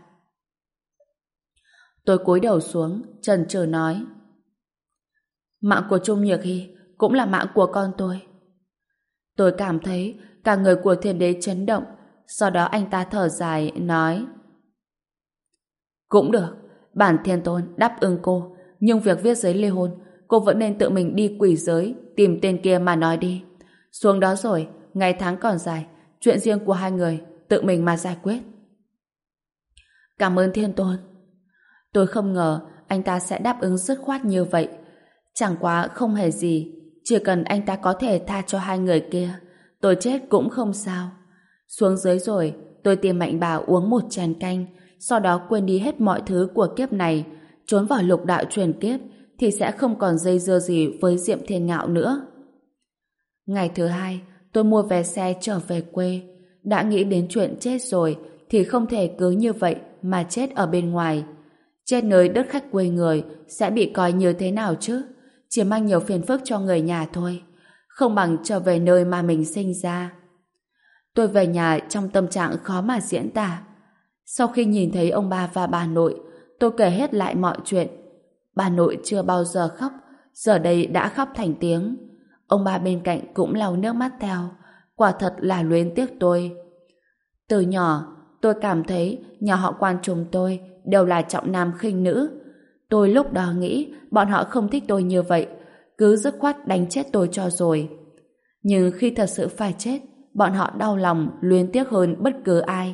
Tôi cúi đầu xuống, chần chừ nói: Mạng của Trung Nhược Hy cũng là mạng của con tôi. Tôi cảm thấy cả người của thiên đế chấn động. Sau đó anh ta thở dài, nói: Cũng được, bản Thiên Tôn đáp ứng cô, nhưng việc viết giấy ly hôn, cô vẫn nên tự mình đi quỷ giới tìm tên kia mà nói đi. Xuống đó rồi, ngày tháng còn dài, chuyện riêng của hai người tự mình mà giải quyết. Cảm ơn Thiên Tôn. Tôi không ngờ anh ta sẽ đáp ứng dứt khoát như vậy. Chẳng quá không hề gì, chỉ cần anh ta có thể tha cho hai người kia, tôi chết cũng không sao. Xuống dưới rồi, tôi tìm Mạnh Bà uống một chén canh, sau đó quên đi hết mọi thứ của kiếp này, trốn vào lục đạo truyền kiếp, thì sẽ không còn dây dưa gì với Diệm Thiên Ngạo nữa. Ngày thứ hai, tôi mua vé xe trở về quê. Đã nghĩ đến chuyện chết rồi, thì không thể cứ như vậy mà chết ở bên ngoài. Chết nơi đất khách quê người sẽ bị coi như thế nào chứ? Chỉ mang nhiều phiền phức cho người nhà thôi. Không bằng trở về nơi mà mình sinh ra. Tôi về nhà trong tâm trạng khó mà diễn tả. Sau khi nhìn thấy ông bà và bà nội, tôi kể hết lại mọi chuyện. Bà nội chưa bao giờ khóc, giờ đây đã khóc thành tiếng. Ông bà bên cạnh cũng lau nước mắt theo. Quả thật là luyến tiếc tôi. Từ nhỏ, tôi cảm thấy nhà họ Quan chúng tôi đều là trọng nam khinh nữ. Tôi lúc đó nghĩ bọn họ không thích tôi như vậy, cứ dứt khoát đánh chết tôi cho rồi. Nhưng khi thật sự phải chết, bọn họ đau lòng, luyến tiếc hơn bất cứ ai.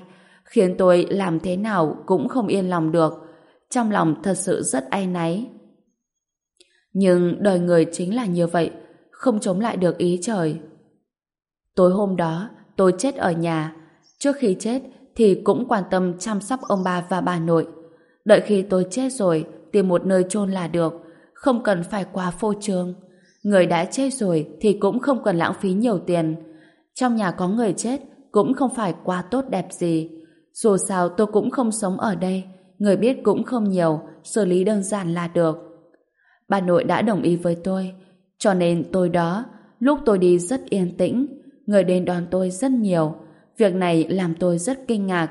khiến tôi làm thế nào cũng không yên lòng được. Trong lòng thật sự rất áy náy. Nhưng đời người chính là như vậy, không chống lại được ý trời. Tối hôm đó, tôi chết ở nhà. Trước khi chết thì cũng quan tâm chăm sóc ông bà và bà nội. Đợi khi tôi chết rồi, tìm một nơi chôn là được, không cần phải quá phô trương. Người đã chết rồi thì cũng không cần lãng phí nhiều tiền. Trong nhà có người chết cũng không phải quá tốt đẹp gì. Dù sao tôi cũng không sống ở đây, người biết cũng không nhiều, xử lý đơn giản là được. Bà nội đã đồng ý với tôi, cho nên tối đó, lúc tôi đi rất yên tĩnh, người đến đón tôi rất nhiều. Việc này làm tôi rất kinh ngạc.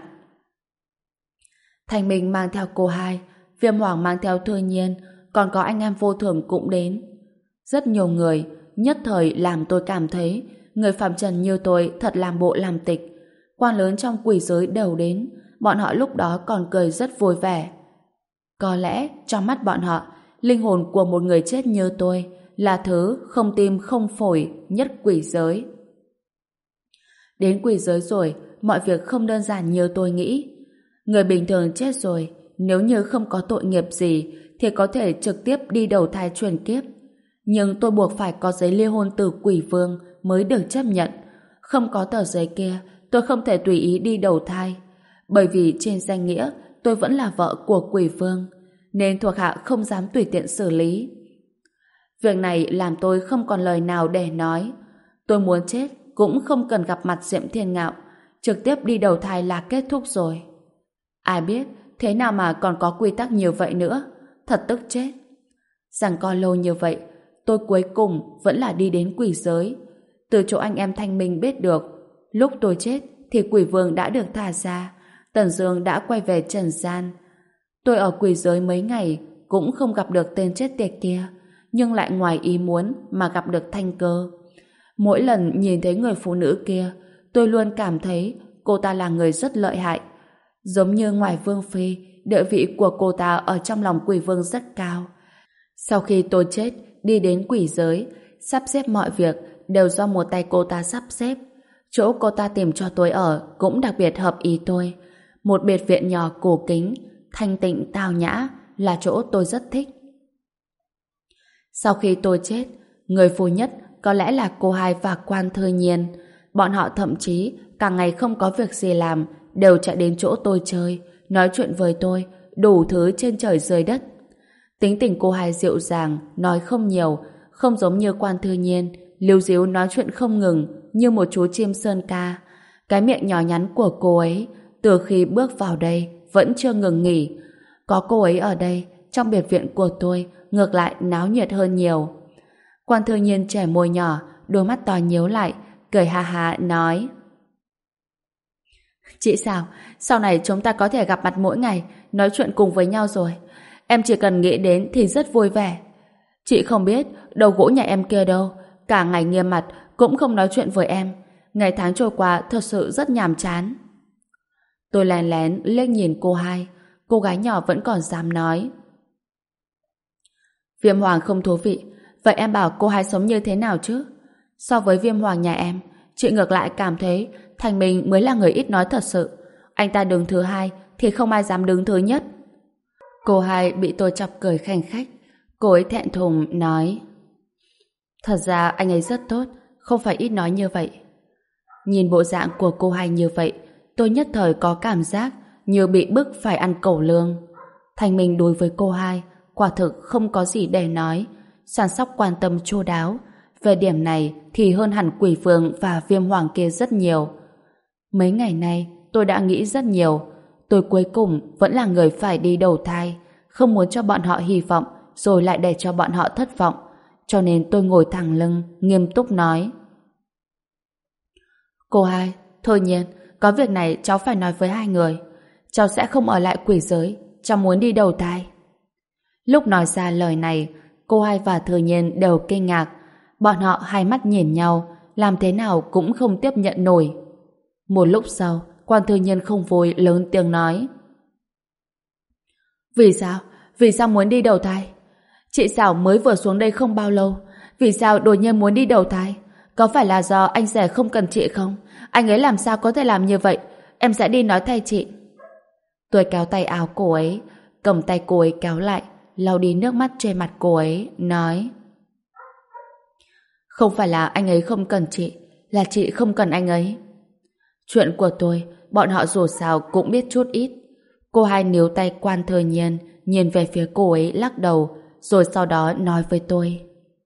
Thành Minh mang theo cô hai, Viêm Hoàng mang theo Thư Nhiên, còn có anh em Vô Thường cũng đến. Rất nhiều người, nhất thời làm tôi cảm thấy người phàm trần như tôi thật làm bộ làm tịch. Quan lớn trong quỷ giới đều đến, bọn họ lúc đó còn cười rất vui vẻ. Có lẽ trong mắt bọn họ, linh hồn của một người chết như tôi là thứ không tim không phổi nhất quỷ giới. Đến quỷ giới rồi, mọi việc không đơn giản như tôi nghĩ. Người bình thường chết rồi, nếu như không có tội nghiệp gì thì có thể trực tiếp đi đầu thai chuyển kiếp. Nhưng tôi buộc phải có giấy ly hôn từ quỷ vương mới được chấp nhận. Không có tờ giấy kia, tôi không thể tùy ý đi đầu thai. Bởi vì trên danh nghĩa, tôi vẫn là vợ của quỷ vương, nên thuộc hạ không dám tùy tiện xử lý. Việc này làm tôi không còn lời nào để nói. Tôi muốn chết cũng không cần gặp mặt Diệm Thiên Ngạo, trực tiếp đi đầu thai là kết thúc rồi. Ai biết thế nào mà còn có quy tắc như vậy nữa, thật tức chết. Giằng co lâu như vậy, tôi cuối cùng vẫn là đi đến quỷ giới. Từ chỗ anh em Thanh Minh biết được, lúc tôi chết thì quỷ vương đã được thả ra, Tần Dương đã quay về trần gian. Tôi ở quỷ giới mấy ngày cũng không gặp được tên chết tiệt kia, nhưng lại ngoài ý muốn mà gặp được Thanh Cơ. Mỗi lần nhìn thấy người phụ nữ kia, tôi luôn cảm thấy cô ta là người rất lợi hại. Giống như ngoài Vương Phi, địa vị của cô ta ở trong lòng quỷ vương rất cao. Sau khi tôi chết, đi đến quỷ giới, sắp xếp mọi việc đều do một tay cô ta sắp xếp. Chỗ cô ta tìm cho tôi ở cũng đặc biệt hợp ý tôi. Một biệt viện nhỏ cổ kính, thanh tịnh tao nhã là chỗ tôi rất thích. Sau khi tôi chết, người vui nhất có lẽ là cô hai và Quan Thư Nhiên. Bọn họ thậm chí cả ngày không có việc gì làm đều chạy đến chỗ tôi chơi, nói chuyện với tôi, đủ thứ trên trời dưới đất. Tính tình cô hai dịu dàng, nói không nhiều, không giống như Quan Thư Nhiên, líu díu nói chuyện không ngừng, như một chú chim sơn ca. Cái miệng nhỏ nhắn của cô ấy, từ khi bước vào đây, vẫn chưa ngừng nghỉ. Có cô ấy ở đây, trong biệt viện của tôi, ngược lại náo nhiệt hơn nhiều. Quan Thư Nhiên chẻ môi nhỏ, đôi mắt to nhíu lại, cười ha ha nói: Chị sao, sau này chúng ta có thể gặp mặt mỗi ngày, nói chuyện cùng với nhau rồi. Em chỉ cần nghĩ đến thì rất vui vẻ. Chị không biết đầu gỗ nhà em kia đâu, cả ngày nghiêm mặt cũng không nói chuyện với em. Ngày tháng trôi qua thật sự rất nhàm chán. Tôi lén lén liếc nhìn cô hai, cô gái nhỏ vẫn còn dám nói. Viêm Hoàng không thú vị, vậy em bảo cô hai sống như thế nào chứ? So với Viêm Hoàng nhà em, chị ngược lại cảm thấy Thành Minh mới là người ít nói thật sự. Anh ta đứng thứ hai thì không ai dám đứng thứ nhất. Cô hai bị tôi chọc cười khanh khách. Cô ấy thẹn thùng nói: Thật ra anh ấy rất tốt, không phải ít nói như vậy. Nhìn bộ dạng của cô hai như vậy, tôi nhất thời có cảm giác như bị bức phải ăn cẩu lương. Thành Minh đối với cô hai quả thực không có gì để nói, săn sóc quan tâm chu đáo. Về điểm này thì hơn hẳn Quỷ Vương và Viêm Hoàng kia rất nhiều. Mấy ngày nay tôi đã nghĩ rất nhiều. Tôi cuối cùng vẫn là người phải đi đầu thai, không muốn cho bọn họ hy vọng rồi lại để cho bọn họ thất vọng. Cho nên tôi ngồi thẳng lưng, nghiêm túc nói: Cô hai, Thôi Nhiên, có việc này cháu phải nói với hai người. Cháu sẽ không ở lại quỷ giới, cháu muốn đi đầu thai. Lúc nói ra lời này, cô hai và Thư Nhiên đều kinh ngạc. Bọn họ hai mắt nhìn nhau, làm thế nào cũng không tiếp nhận nổi. Một lúc sau, Quan Thư Nhiên không vui lớn tiếng nói: Vì sao? Vì sao muốn đi đầu thai? Chị Sảo mới vừa xuống đây không bao lâu, vì sao đột nhiên muốn đi đầu thai? Có phải là do anh rể không cần chị không? Anh ấy làm sao có thể làm như vậy? em sẽ đi nói thay chị. Tôi kéo tay áo cô ấy, cầm tay cô ấy kéo lại, lau đi nước mắt trên mặt cô ấy, nói: Không phải là anh ấy không cần chị, là chị không cần anh ấy. Chuyện của tôi, bọn họ dù sao cũng biết chút ít. Cô hai níu tay Quan Thời Nhiên, nhìn về phía cô ấy lắc đầu, rồi sau đó nói với tôi: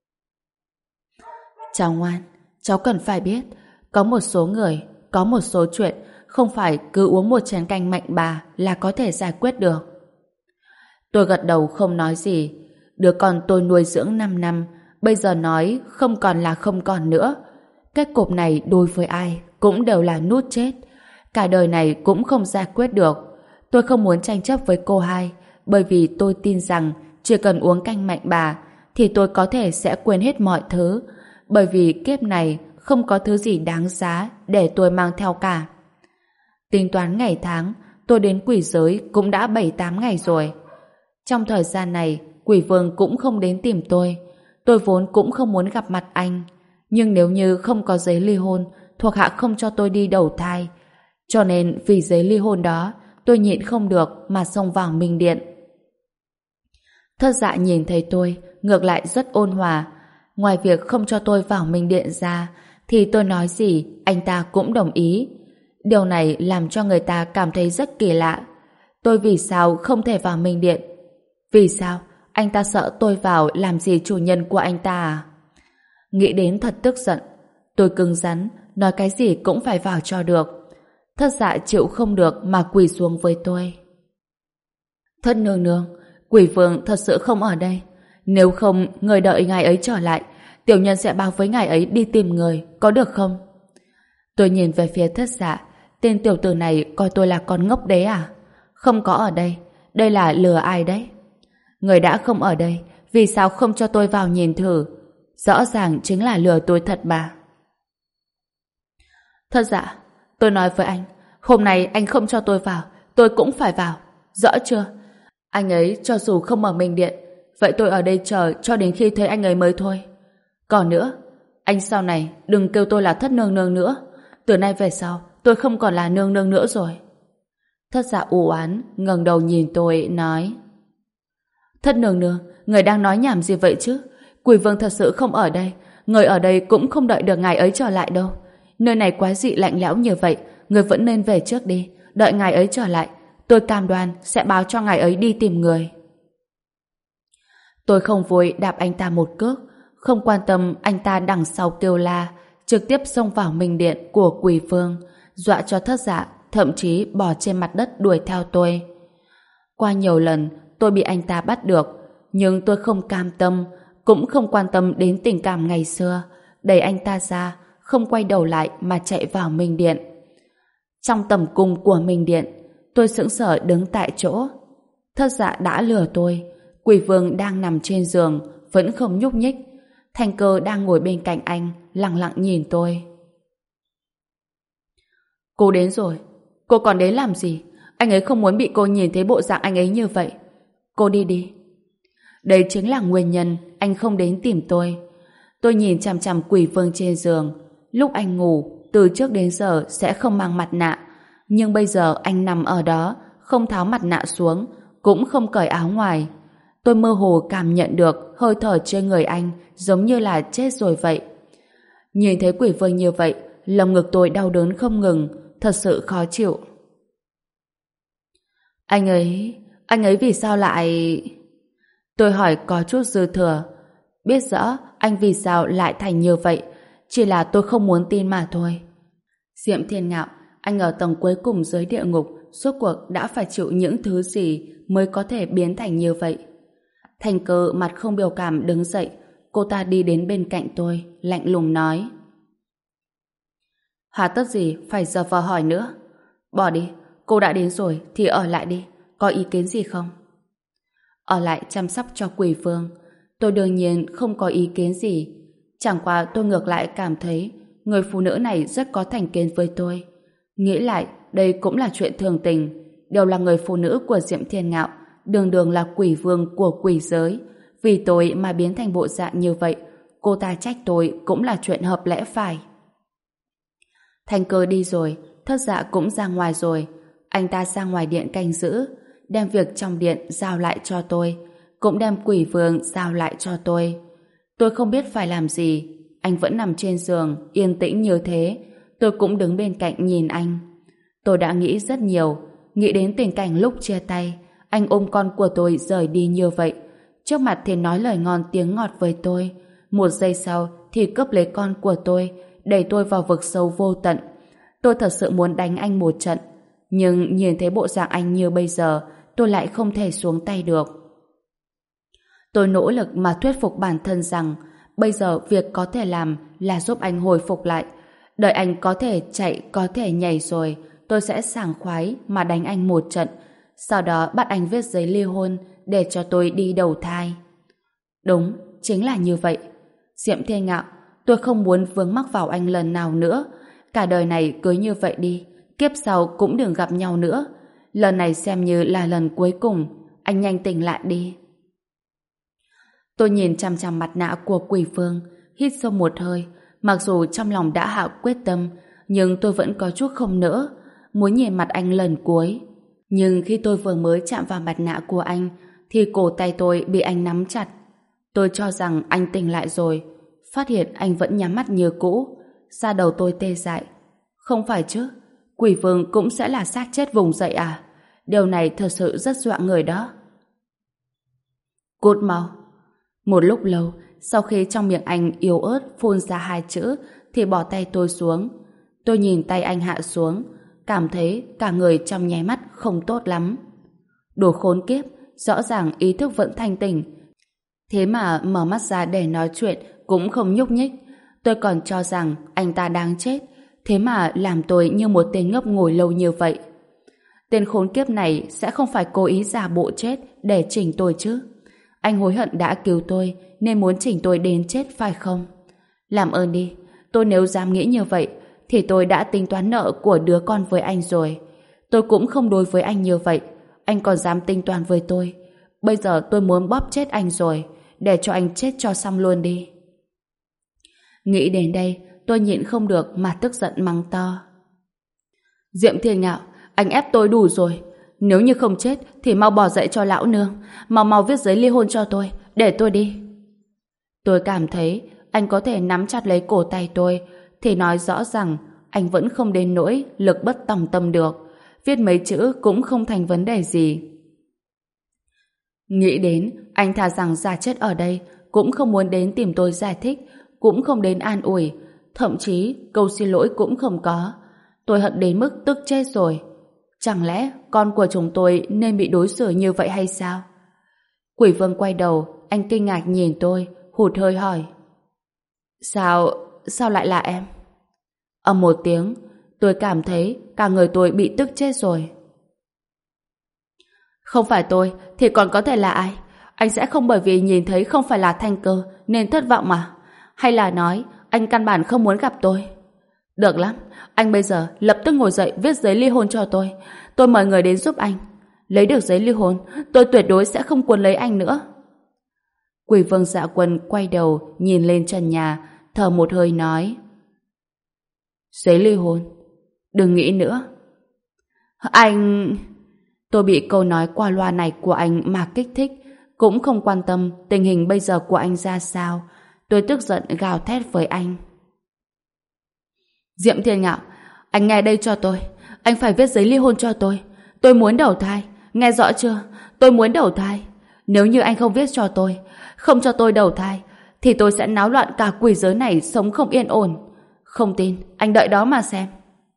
Cháu ngoan, cháu cần phải biết, có một số người, có một số chuyện không phải cứ uống một chén canh mạnh bà là có thể giải quyết được. Tôi gật đầu không nói gì. Đứa con tôi nuôi dưỡng năm năm, bây giờ nói không còn là không còn nữa. Kết cục này đối với ai cũng đều là nút chết. Cả đời này cũng không giải quyết được. Tôi không muốn tranh chấp với cô hai, bởi vì tôi tin rằng chỉ cần uống canh mạnh bà thì tôi có thể sẽ quên hết mọi thứ. Bởi vì kiếp này không có thứ gì đáng giá để tôi mang theo cả. Tính toán ngày tháng, tôi đến quỷ giới cũng đã bảy tám ngày rồi. Trong thời gian này, quỷ vương cũng không đến tìm tôi. Tôi vốn cũng không muốn gặp mặt anh. Nhưng nếu như không có giấy ly hôn, thuộc hạ không cho tôi đi đầu thai. Cho nên vì giấy ly hôn đó, tôi nhịn không được mà xông vào Minh Điện. Thất Dạ nhìn thấy tôi, ngược lại rất ôn hòa. Ngoài việc không cho tôi vào Minh Điện ra, thì tôi nói gì, anh ta cũng đồng ý. Điều này làm cho người ta cảm thấy rất kỳ lạ. Tôi vì sao không thể vào Minh Điện? Vì sao? Anh ta sợ tôi vào làm gì chủ nhân của anh ta à? Nghĩ đến thật tức giận. Tôi cứng rắn, nói cái gì cũng phải vào cho được. Thất Dạ chịu không được mà quỳ xuống với tôi. Thất nương nương, quỷ vương thật sự không ở đây. Nếu không, người đợi ngài ấy trở lại, tiểu nhân sẽ báo với ngài ấy đi tìm người, có được không? Tôi nhìn về phía Thất Dạ. Tên tiểu tử này coi tôi là con ngốc đấy à? Không có ở đây. Đây là lừa ai đấy? Người đã không ở đây, vì sao không cho tôi vào nhìn thử? Rõ ràng chính là lừa tôi thật mà. Thất Dạ, tôi nói với anh, hôm nay anh không cho tôi vào, tôi cũng phải vào. Rõ chưa? Anh ấy cho dù không ở Minh Điện, vậy tôi ở đây chờ cho đến khi thấy anh ấy mới thôi. Còn nữa, anh sau này đừng kêu tôi là Thất nương nương nữa. Từ nay về sau, tôi không còn là nương nương nữa rồi. Thất Dạ u oán ngẩng đầu nhìn tôi nói: Thất nương nương, người đang nói nhảm gì vậy chứ? Quỷ vương thật sự không ở đây, người ở đây cũng không đợi được ngài ấy trở lại đâu. Nơi này quá dị lạnh lẽo như vậy, người vẫn nên về trước đi, đợi ngài ấy trở lại. Tôi cam đoan sẽ báo cho ngài ấy đi tìm người. Tôi không vui đạp anh ta một cước, không quan tâm anh ta đằng sau kêu la, trực tiếp xông vào Minh Điện của quỷ vương, dọa cho Thất Dạ thậm chí bò trên mặt đất đuổi theo tôi. Qua nhiều lần tôi bị anh ta bắt được, nhưng tôi không cam tâm, cũng không quan tâm đến tình cảm ngày xưa, đẩy anh ta ra, không quay đầu lại mà chạy vào Minh Điện. Trong tầm cung của Minh Điện, tôi sững sờ đứng tại chỗ. Thất Dạ đã lừa tôi. Quỷ vương đang nằm trên giường, vẫn không nhúc nhích. Thanh Cơ đang ngồi bên cạnh anh, lặng lặng nhìn tôi. Cô đến rồi. Cô còn đến làm gì? Anh ấy không muốn bị cô nhìn thấy bộ dạng anh ấy như vậy. Cô đi đi. Đây chính là nguyên nhân anh không đến tìm tôi. Tôi nhìn chằm chằm quỷ vương trên giường. Lúc anh ngủ, từ trước đến giờ sẽ không mang mặt nạ. Nhưng bây giờ anh nằm ở đó, không tháo mặt nạ xuống, cũng không cởi áo ngoài. Tôi mơ hồ cảm nhận được hơi thở trên người anh giống như là chết rồi vậy. Nhìn thấy quỷ vương như vậy, lồng ngực tôi đau đớn không ngừng, thật sự khó chịu. Anh ấy... anh ấy vì sao lại... Tôi hỏi có chút dư thừa. Biết rõ anh vì sao lại thành như vậy, chỉ là tôi không muốn tin mà thôi. Diệm Thiên Ngạo, anh ở tầng cuối cùng dưới địa ngục, suốt cuộc đã phải chịu những thứ gì mới có thể biến thành như vậy. Thành Cơ mặt không biểu cảm đứng dậy, cô ta đi đến bên cạnh tôi, lạnh lùng nói: Hà tất gì phải giờ vào hỏi nữa. Bỏ đi, cô đã đến rồi thì ở lại đi, có ý kiến gì không? Ở lại chăm sóc cho quỷ vương. Tôi đương nhiên không có ý kiến gì. Chẳng qua tôi ngược lại cảm thấy người phụ nữ này rất có thành kiến với tôi. Nghĩ lại, đây cũng là chuyện thường tình. Đều là người phụ nữ của Diệm Thiên Ngạo, đường đường là quỷ vương của quỷ giới. Vì tôi mà biến thành bộ dạng như vậy, cô ta trách tôi cũng là chuyện hợp lẽ phải. Thành Cơ đi rồi, Thất Dạ cũng ra ngoài rồi. Anh ta ra ngoài điện canh giữ, đem việc trong điện giao lại cho tôi, cũng đem Quỷ Vương giao lại cho tôi. Tôi không biết phải làm gì. Anh vẫn nằm trên giường, yên tĩnh như thế. Tôi cũng đứng bên cạnh nhìn anh. Tôi đã nghĩ rất nhiều, nghĩ đến tình cảnh lúc chia tay, anh ôm con của tôi rời đi như vậy. Trước mặt thì nói lời ngon tiếng ngọt với tôi, một giây sau thì cướp lấy con của tôi, đẩy tôi vào vực sâu vô tận. Tôi thật sự muốn đánh anh một trận, nhưng nhìn thấy bộ dạng anh như bây giờ, tôi lại không thể xuống tay được. Tôi nỗ lực mà thuyết phục bản thân rằng bây giờ việc có thể làm là giúp anh hồi phục lại. Đợi anh có thể chạy, có thể nhảy rồi, tôi sẽ sảng khoái mà đánh anh một trận, sau đó bắt anh viết giấy ly hôn để cho tôi đi đầu thai. Đúng, chính là như vậy. Diệm Thiên Ngạo, tôi không muốn vướng mắc vào anh lần nào nữa. Cả đời này cứ như vậy đi, kiếp sau cũng đừng gặp nhau nữa. Lần này xem như là lần cuối cùng, anh nhanh tỉnh lại đi. Tôi nhìn chằm chằm mặt nạ của Quỷ Vương, hít sâu một hơi. Mặc dù trong lòng đã hạ quyết tâm, nhưng tôi vẫn có chút không nỡ, muốn nhìn mặt anh lần cuối. Nhưng khi tôi vừa mới chạm vào mặt nạ của anh, thì cổ tay tôi bị anh nắm chặt. Tôi cho rằng anh tỉnh lại rồi, phát hiện anh vẫn nhắm mắt như cũ. Da đầu tôi tê dại. Không phải chứ, Quỷ Vương cũng sẽ là xác chết vùng dậy à? Điều này thật sự rất dọa người đó. Cút mau. Một lúc lâu, sau khi trong miệng anh yếu ớt phun ra hai chữ, thì bỏ tay tôi xuống. Tôi nhìn tay anh hạ xuống, cảm thấy cả người trong nháy mắt không tốt lắm. Đồ khốn kiếp, rõ ràng ý thức vẫn thanh tỉnh. Thế mà mở mắt ra để nói chuyện cũng không nhúc nhích. Tôi còn cho rằng anh ta đang chết, thế mà làm tôi như một tên ngốc ngồi lâu như vậy. Tên khốn kiếp này sẽ không phải cố ý giả bộ chết để chỉnh tôi chứ. Anh hối hận đã cứu tôi nên muốn chỉnh tôi đến chết phải không? Làm ơn đi, tôi nếu dám nghĩ như vậy thì tôi đã tính toán nợ của đứa con với anh rồi. Tôi cũng không đối với anh như vậy, anh còn dám tính toán với tôi. Bây giờ tôi muốn bóp chết anh rồi, để cho anh chết cho xong luôn đi. Nghĩ đến đây, tôi nhịn không được mà tức giận mắng to. Diệm Thiên Ngạo, anh ép tôi đủ rồi. Nếu như không chết thì mau bỏ dậy cho lão nương, mau mau viết giấy ly hôn cho tôi, để tôi đi. Tôi cảm thấy anh có thể nắm chặt lấy cổ tay tôi thì nói rõ rằng anh vẫn không đến nỗi lực bất tòng tâm được. Viết mấy chữ cũng không thành vấn đề gì. Nghĩ đến anh thà rằng ra chết ở đây, cũng không muốn đến tìm tôi giải thích, cũng không đến an ủi, thậm chí câu xin lỗi cũng không có. Tôi hận đến mức tức chết rồi. Chẳng lẽ con của chúng tôi nên bị đối xử như vậy hay sao? Quỷ Vương quay đầu, anh kinh ngạc nhìn tôi, hụt hơi hỏi. Sao, sao lại là em? Ầm một tiếng, tôi cảm thấy cả người tôi bị tức chết rồi. Không phải tôi, thì còn có thể là ai? Anh sẽ không bởi vì nhìn thấy không phải là Thanh Cơ nên thất vọng mà? Hay là nói anh căn bản không muốn gặp tôi? Được lắm, anh bây giờ lập tức ngồi dậy viết giấy ly hôn cho tôi. Tôi mời người đến giúp anh. Lấy được giấy ly hôn, tôi tuyệt đối sẽ không cuốn lấy anh nữa. Quỷ Vương Dạ Quân quay đầu nhìn lên trần nhà, thở một hơi nói. Giấy ly hôn? Đừng nghĩ nữa. Anh... Tôi bị câu nói qua loa này của anh mà kích thích, cũng không quan tâm tình hình bây giờ của anh ra sao. Tôi tức giận gào thét với anh. Diệm Thiên Ngạo, anh nghe đây cho tôi. Anh phải viết giấy ly hôn cho tôi. Tôi muốn đầu thai. Nghe rõ chưa? Tôi muốn đầu thai. Nếu như anh không viết cho tôi, không cho tôi đầu thai, thì tôi sẽ náo loạn cả quỷ giới này sống không yên ổn. Không tin, anh đợi đó mà xem.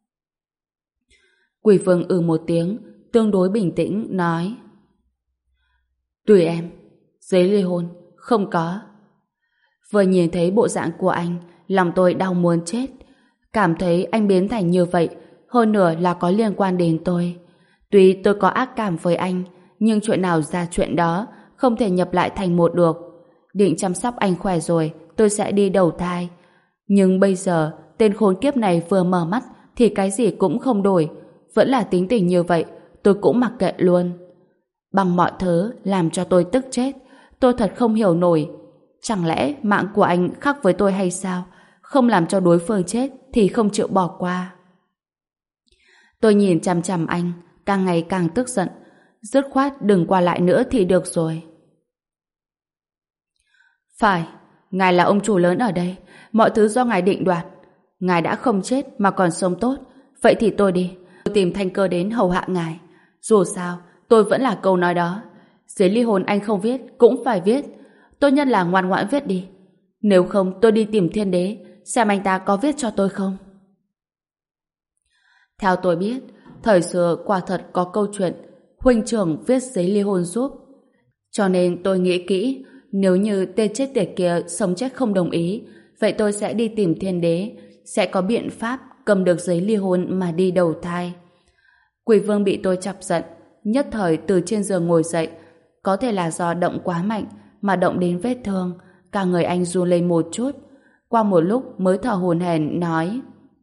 Quỷ Vương ừ một tiếng, tương đối bình tĩnh, nói. Tùy em. Giấy ly hôn, không có. Vừa nhìn thấy bộ dạng của anh, lòng tôi đau muốn chết. Cảm thấy anh biến thành như vậy, hơn nữa là có liên quan đến tôi. Tuy tôi có ác cảm với anh, nhưng chuyện nào ra chuyện đó, không thể nhập lại thành một được. Định chăm sóc anh khỏe rồi, tôi sẽ đi đầu thai. Nhưng bây giờ, tên khốn kiếp này vừa mở mắt, thì cái gì cũng không đổi. Vẫn là tính tình như vậy, tôi cũng mặc kệ luôn. Bằng mọi thứ, làm cho tôi tức chết. Tôi thật không hiểu nổi. Chẳng lẽ mạng của anh khác với tôi hay sao? Không làm cho đối phương chết thì không chịu bỏ qua. Tôi nhìn chằm chằm anh, càng ngày càng tức giận. Dứt khoát đừng qua lại nữa thì được rồi. Phải, ngài là ông chủ lớn ở đây, mọi thứ do ngài định đoạt. Ngài đã không chết mà còn sống tốt, vậy thì tôi đi, tôi tìm Thanh Cơ đến hầu hạ ngài. Dù sao, tôi vẫn là câu nói đó. Giấy ly hôn anh không viết, cũng phải viết. Tốt nhất là ngoan ngoãn viết đi. Nếu không, tôi đi tìm Thiên Đế, xem anh ta có viết cho tôi không. Theo tôi biết, thời xưa quả thật có câu chuyện huynh trưởng viết giấy ly hôn giúp. Cho nên tôi nghĩ kỹ, nếu như tên chết tiệt kia sống chết không đồng ý, vậy tôi sẽ đi tìm Thiên Đế, sẽ có biện pháp cầm được giấy ly hôn mà đi đầu thai. Quỷ Vương bị tôi chọc giận, nhất thời từ trên giường ngồi dậy, có thể là do động quá mạnh mà động đến vết thương, cả người anh run lên một chút. Qua một lúc mới thở hổn hển nói: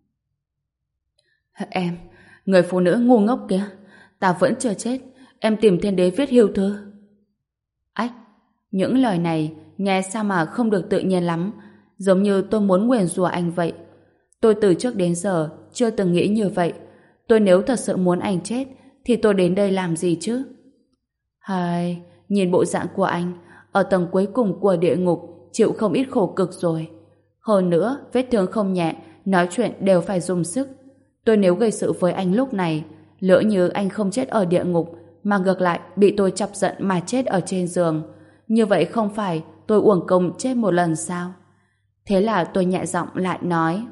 Em, người phụ nữ ngu ngốc kia, ta vẫn chưa chết, em tìm Thiên Đế viết hưu thư. Ách, những lời này nghe sao mà không được tự nhiên lắm, giống như tôi muốn nguyền rủa anh vậy. Tôi từ trước đến giờ chưa từng nghĩ như vậy. Tôi nếu thật sự muốn anh chết thì tôi đến đây làm gì chứ? Hay, nhìn bộ dạng của anh ở tầng cuối cùng của địa ngục chịu không ít khổ cực rồi. Hơn nữa, vết thương không nhẹ, nói chuyện đều phải dùng sức. Tôi nếu gây sự với anh lúc này, lỡ như anh không chết ở địa ngục mà ngược lại bị tôi chọc giận mà chết ở trên giường, như vậy không phải tôi uổng công chết một lần sao? Thế là tôi nhẹ giọng lại nói: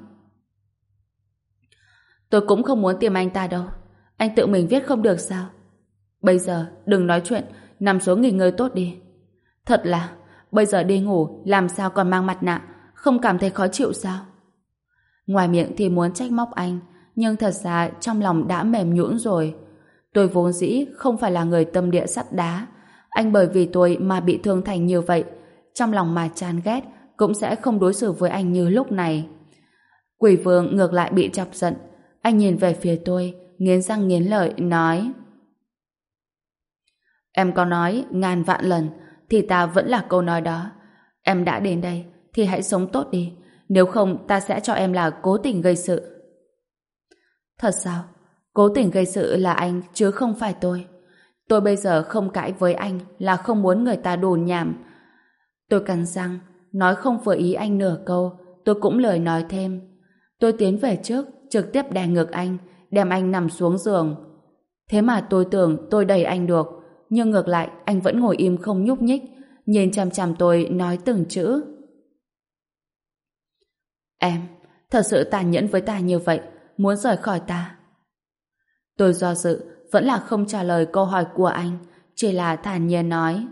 Tôi cũng không muốn tìm anh ta đâu. Anh tự mình viết không được sao? Bây giờ đừng nói chuyện, nằm xuống nghỉ ngơi tốt đi. Thật là, bây giờ đi ngủ làm sao còn mang mặt nạ, không cảm thấy khó chịu sao? Ngoài miệng thì muốn trách móc anh, nhưng thật ra trong lòng đã mềm nhũn rồi. Tôi vốn dĩ không phải là người tâm địa sắt đá. Anh bởi vì tôi mà bị thương thành như vậy, trong lòng mà chán ghét cũng sẽ không đối xử với anh như lúc này. Quỷ Vương ngược lại bị chọc giận. Anh nhìn về phía tôi, nghiến răng nghiến lợi nói: Em có nói ngàn vạn lần thì ta vẫn là câu nói đó. Em đã đến đây thì hãy sống tốt đi, nếu không ta sẽ cho em là cố tình gây sự. Thật sao? Cố tình gây sự là anh chứ không phải tôi. Tôi bây giờ không cãi với anh là không muốn người ta đồn nhảm. Tôi cắn răng, nói không vừa ý anh nửa câu, tôi cũng lời nói thêm. Tôi tiến về trước, trực tiếp đè ngược anh, đem anh nằm xuống giường. Thế mà tôi tưởng tôi đẩy anh được, nhưng ngược lại anh vẫn ngồi im không nhúc nhích, nhìn chằm chằm tôi nói từng chữ: Em, thật sự tàn nhẫn với ta như vậy, muốn rời khỏi ta. Tôi do dự, vẫn là không trả lời câu hỏi của anh, chỉ là thản nhiên nói: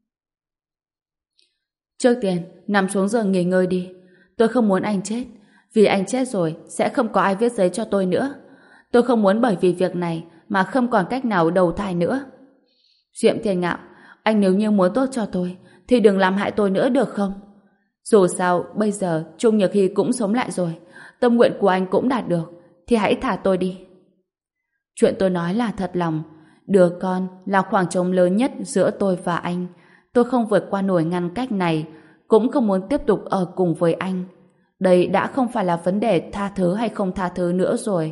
Trước tiên, nằm xuống giường nghỉ ngơi đi. Tôi không muốn anh chết, vì anh chết rồi sẽ không có ai viết giấy cho tôi nữa. Tôi không muốn bởi vì việc này mà không còn cách nào đầu thai nữa. Diệm Thiên Ngạo, anh nếu như muốn tốt cho tôi thì đừng làm hại tôi nữa được không? Dù sao bây giờ Trung Nhược Hy cũng sống lại rồi, tâm nguyện của anh cũng đạt được, thì hãy thả tôi đi. Chuyện tôi nói là thật lòng. Đứa con là khoảng trống lớn nhất giữa tôi và anh. Tôi không vượt qua nổi ngăn cách này, cũng không muốn tiếp tục ở cùng với anh. Đây đã không phải là vấn đề tha thứ hay không tha thứ nữa rồi.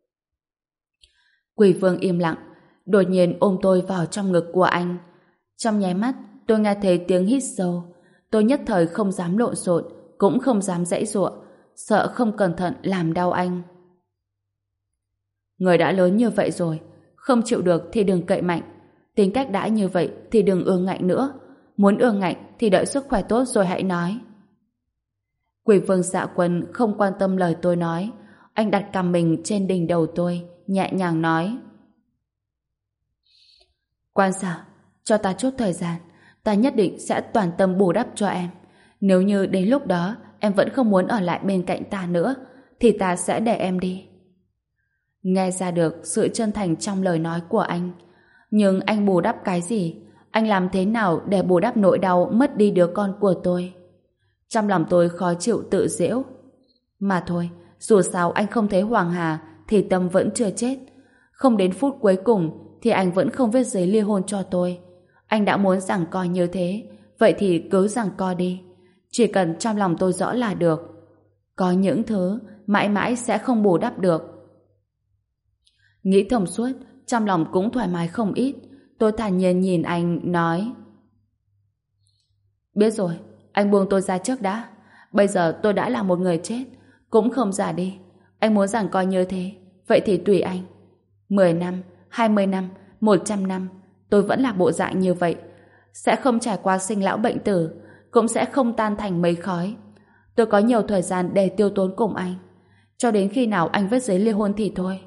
Quỷ Vương im lặng, đột nhiên ôm tôi vào trong ngực của anh. Trong nháy mắt, tôi nghe thấy tiếng hít sâu. Tôi nhất thời không dám lộn xộn, cũng không dám giãy giụa, sợ không cẩn thận làm đau anh. Người đã lớn như vậy rồi, không chịu được thì đừng cậy mạnh. Tính cách đã như vậy thì đừng ương ngạnh nữa. Muốn ương ngạnh thì đợi sức khỏe tốt rồi hãy nói. Quỷ Vương Dạ Quân không quan tâm lời tôi nói. Anh đặt cằm mình trên đỉnh đầu tôi, nhẹ nhàng nói: Quan Sở, cho ta chút thời gian, ta nhất định sẽ toàn tâm bù đắp cho em. Nếu như đến lúc đó em vẫn không muốn ở lại bên cạnh ta nữa, thì ta sẽ để em đi. Nghe ra được sự chân thành trong lời nói của anh. Nhưng anh bù đắp cái gì? Anh làm thế nào để bù đắp nỗi đau mất đi đứa con của tôi? Trong lòng tôi khó chịu tự giễu. Mà thôi, dù sao anh không thấy Hoàng Hà thì Tâm vẫn chưa chết. Không đến phút cuối cùng thì anh vẫn không viết giấy ly hôn cho tôi. Anh đã muốn giằng co như thế, vậy thì cứ giằng co đi. Chỉ cần trong lòng tôi rõ là được. Có những thứ mãi mãi sẽ không bù đắp được. Nghĩ thông suốt, trong lòng cũng thoải mái không ít. Tôi thản nhiên nhìn anh, nói: biết rồi, anh buông tôi ra trước đã. Bây giờ tôi đã là một người chết, cũng không già đi. Anh muốn rằng coi như thế, vậy thì tùy anh. Mười năm, hai mươi năm, một trăm năm, tôi vẫn là bộ dạng như vậy. Sẽ không trải qua sinh lão bệnh tử, cũng sẽ không tan thành mây khói. Tôi có nhiều thời gian để tiêu tốn cùng anh, cho đến khi nào anh viết giấy ly hôn thì thôi.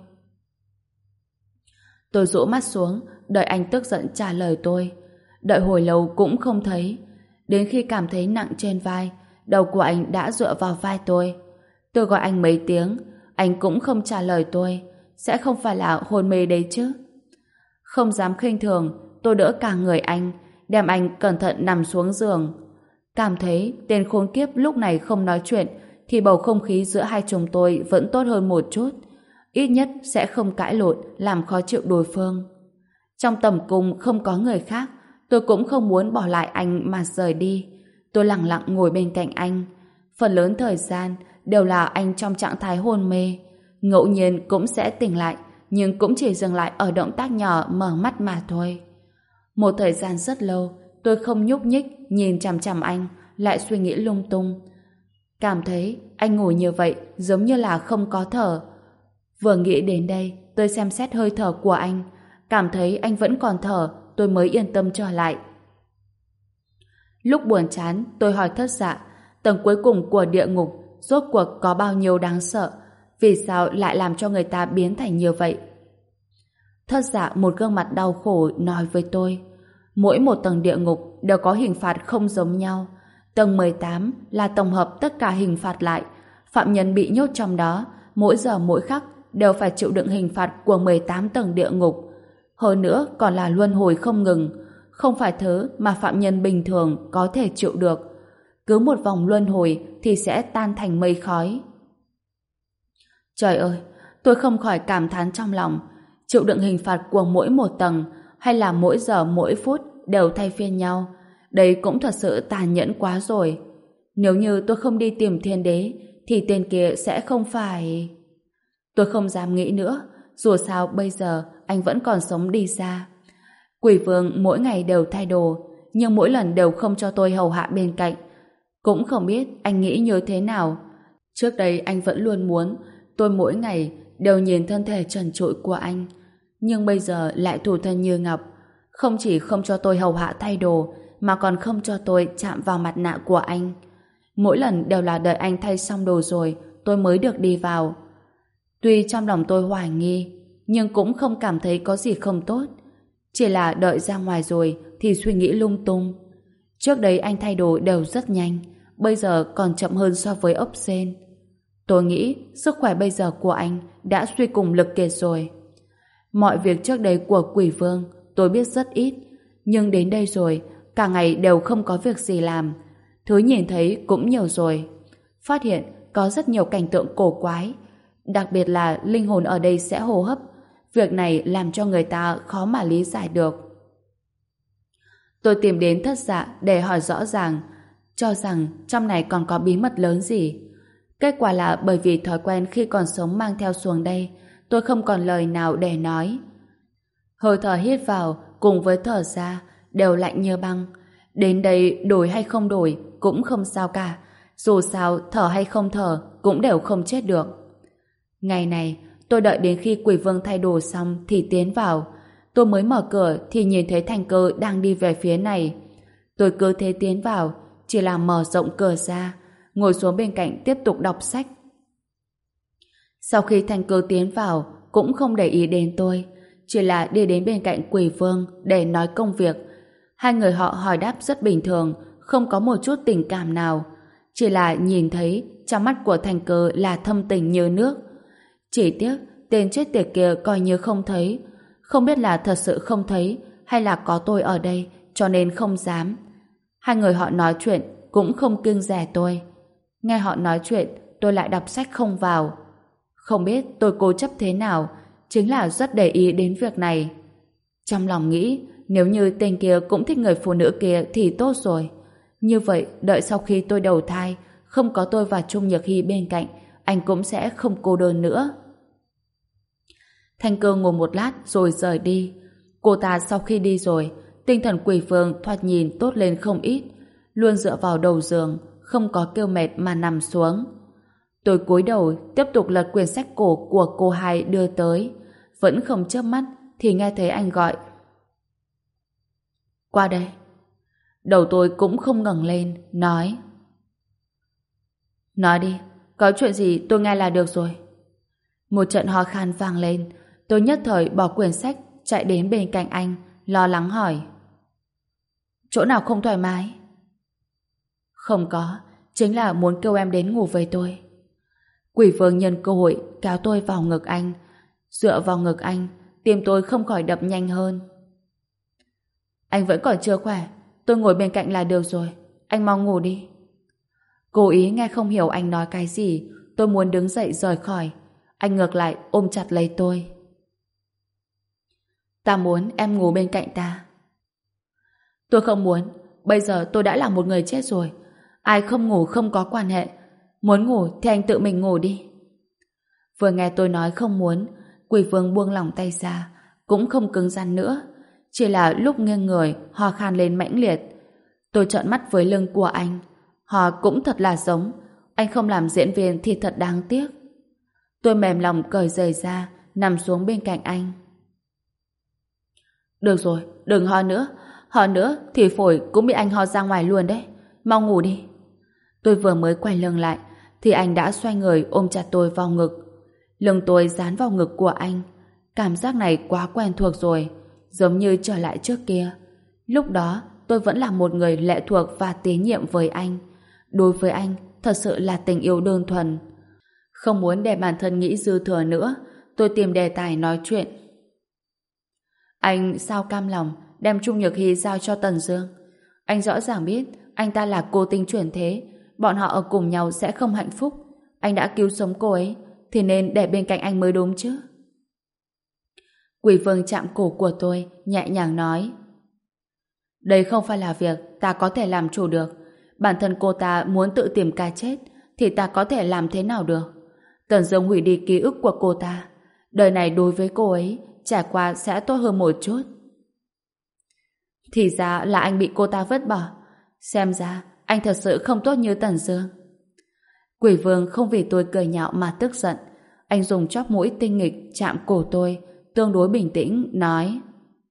Tôi rũ mắt xuống, đợi anh tức giận trả lời tôi. Đợi hồi lâu cũng không thấy. Đến khi cảm thấy nặng trên vai, đầu của anh đã dựa vào vai tôi. Tôi gọi anh mấy tiếng, anh cũng không trả lời tôi. Sẽ không phải là hôn mê đấy chứ? Không dám khinh thường, tôi đỡ cả người anh, đem anh cẩn thận nằm xuống giường. Cảm thấy tên khốn kiếp lúc này không nói chuyện, thì bầu không khí giữa hai chúng tôi vẫn tốt hơn một chút. Ít nhất sẽ không cãi lộn, làm khó chịu đối phương. Trong tầm cung không có người khác, tôi cũng không muốn bỏ lại anh mà rời đi. Tôi lặng lặng ngồi bên cạnh anh. Phần lớn thời gian đều là anh trong trạng thái hôn mê. Ngẫu nhiên cũng sẽ tỉnh lại, nhưng cũng chỉ dừng lại ở động tác nhỏ mở mắt mà thôi. Một thời gian rất lâu, tôi không nhúc nhích, nhìn chằm chằm anh, lại suy nghĩ lung tung. Cảm thấy anh ngủ như vậy giống như là không có thở. Vừa nghĩ đến đây, tôi xem xét hơi thở của anh. Cảm thấy anh vẫn còn thở, tôi mới yên tâm trở lại. Lúc buồn chán, tôi hỏi Thất Dạ, tầng cuối cùng của địa ngục rốt cuộc có bao nhiêu đáng sợ? Vì sao lại làm cho người ta biến thành như vậy? Thất Dạ một gương mặt đau khổ nói với tôi, mỗi một tầng địa ngục đều có hình phạt không giống nhau. Tầng mười tám là tổng hợp tất cả hình phạt lại. Phạm nhân bị nhốt trong đó, mỗi giờ mỗi khắc đều phải chịu đựng hình phạt của mười tám tầng địa ngục. Hơn nữa còn là luân hồi không ngừng, không phải thứ mà phạm nhân bình thường có thể chịu được. Cứ một vòng luân hồi thì sẽ tan thành mây khói. Trời ơi, tôi không khỏi cảm thán trong lòng. Chịu đựng hình phạt của mỗi một tầng, hay là mỗi giờ mỗi phút đều thay phiên nhau, đây cũng thật sự tàn nhẫn quá rồi. Nếu như tôi không đi tìm thiên đế, thì tên kia sẽ không phải... Tôi không dám nghĩ nữa, dù sao bây giờ anh vẫn còn sống đi ra. Quỷ vương mỗi ngày đều thay đồ, nhưng mỗi lần đều không cho tôi hầu hạ bên cạnh. Cũng không biết anh nghĩ như thế nào. Trước đây anh vẫn luôn muốn tôi mỗi ngày đều nhìn thân thể trần trụi của anh, nhưng bây giờ lại thủ thân như ngọc. Không chỉ không cho tôi hầu hạ thay đồ, mà còn không cho tôi chạm vào mặt nạ của anh. Mỗi lần đều là đợi anh thay xong đồ rồi tôi mới được đi vào. Tuy trong lòng tôi hoài nghi, nhưng cũng không cảm thấy có gì không tốt. Chỉ là đợi ra ngoài rồi thì suy nghĩ lung tung. Trước đấy anh thay đồ đều rất nhanh, bây giờ còn chậm hơn so với ốc sên. Tôi nghĩ sức khỏe bây giờ của anh đã suy cùng lực kiệt rồi. Mọi việc trước đây của quỷ vương tôi biết rất ít, nhưng đến đây rồi cả ngày đều không có việc gì làm. Thứ nhìn thấy cũng nhiều rồi. Phát hiện có rất nhiều cảnh tượng cổ quái, đặc biệt là linh hồn ở đây sẽ hô hấp. Việc này làm cho người ta khó mà lý giải được. Tôi tìm đến Thất Dạ để hỏi rõ ràng, cho rằng trong này còn có bí mật lớn gì. Kết quả là bởi vì thói quen khi còn sống mang theo xuống đây, tôi không còn lời nào để nói. Hơi thở hít vào cùng với thở ra đều lạnh như băng. Đến đây đổi hay không đổi cũng không sao cả. Dù sao thở hay không thở cũng đều không chết được. Ngày này tôi đợi đến khi quỷ vương thay đồ xong thì tiến vào. Tôi mới mở cửa thì nhìn thấy Thành Cơ đang đi về phía này. Tôi cứ thế tiến vào, chỉ là mở rộng cửa ra, ngồi xuống bên cạnh tiếp tục đọc sách. Sau khi Thành Cơ tiến vào cũng không để ý đến tôi, chỉ là đi đến bên cạnh quỷ vương để nói công việc. Hai người họ hỏi đáp rất bình thường, không có một chút tình cảm nào. Chỉ là nhìn thấy trong mắt của Thành Cơ là thâm tình như nước. Chỉ tiếc tên chết tiệt kia coi như không thấy. Không biết là thật sự không thấy hay là có tôi ở đây cho nên không dám. Hai người họ nói chuyện cũng không kiêng dè tôi. Nghe họ nói chuyện tôi lại đọc sách không vào. Không biết tôi cố chấp thế nào, chính là rất để ý đến việc này. Trong lòng nghĩ nếu như tên kia cũng thích người phụ nữ kia thì tốt rồi. Như vậy đợi sau khi tôi đầu thai, không có tôi và Trung Nhược Hy bên cạnh, anh cũng sẽ không cô đơn nữa. Thanh Cơ ngồi một lát rồi rời đi. Cô ta sau khi đi rồi, tinh thần Quỷ Vương thoạt nhìn tốt lên không ít, luôn dựa vào đầu giường, không có kêu mệt mà nằm xuống. Tôi cúi đầu tiếp tục lật quyển sách cổ của cô hai đưa tới, vẫn không chớp mắt thì nghe thấy anh gọi. Qua đây. Đầu tôi cũng không ngẩng lên, nói. Nói đi, có chuyện gì tôi nghe là được rồi. Một trận ho khan vang lên, tôi nhất thời bỏ quyển sách chạy đến bên cạnh anh, lo lắng hỏi. Chỗ nào không thoải mái? Không có, chính là muốn kêu em đến ngủ với tôi. Quỷ Vương nhân cơ hội kéo tôi vào ngực anh. Dựa vào ngực anh, tim tôi không khỏi đập nhanh hơn. Anh vẫn còn chưa khỏe, tôi ngồi bên cạnh là được rồi, anh mau ngủ đi. Cố ý nghe không hiểu anh nói cái gì, tôi muốn đứng dậy rời khỏi. Anh ngược lại ôm chặt lấy tôi. Ta muốn em ngủ bên cạnh ta. Tôi không muốn, bây giờ tôi đã là một người chết rồi. Ai không ngủ không có quan hệ. Muốn ngủ thì anh tự mình ngủ đi. Vừa nghe tôi nói không muốn, Quỷ Vương buông lỏng tay ra, cũng không cứng rắn nữa. Chỉ là lúc nghiêng người, ho khan lên mãnh liệt. Tôi trợn mắt với lưng của anh. Ho cũng thật là giống. Anh không làm diễn viên thì thật đáng tiếc. Tôi mềm lòng cởi giày ra, nằm xuống bên cạnh anh. Được rồi, đừng ho nữa. Ho nữa thì phổi cũng bị anh ho ra ngoài luôn đấy. Mau ngủ đi. Tôi vừa mới quay lưng lại thì anh đã xoay người ôm chặt tôi vào ngực. Lưng tôi dán vào ngực của anh. Cảm giác này quá quen thuộc rồi, giống như trở lại trước kia. Lúc đó tôi vẫn là một người lệ thuộc và tín nhiệm với anh. Đối với anh thật sự là tình yêu đơn thuần. Không muốn để bản thân nghĩ dư thừa nữa, tôi tìm đề tài nói chuyện. Anh sao cam lòng đem Trung Nhược Hy giao cho Tần Dương? Anh rõ ràng biết anh ta là cô tinh chuyển thế, bọn họ ở cùng nhau sẽ không hạnh phúc. Anh đã cứu sống cô ấy thì nên để bên cạnh anh mới đúng chứ. Quỷ Vương chạm cổ của tôi, nhẹ nhàng nói. Đây không phải là việc ta có thể làm chủ được. Bản thân cô ta muốn tự tìm cái chết thì ta có thể làm thế nào được? Tần Dương hủy đi ký ức của cô ta. Đời này đối với cô ấy trải qua sẽ tốt hơn một chút. Thì ra là anh bị cô ta vứt bỏ. Xem ra anh thật sự không tốt như Tần Dương. Quỷ Vương không vì tôi cười nhạo mà tức giận. Anh dùng chóp mũi tinh nghịch chạm cổ tôi, tương đối bình tĩnh, nói.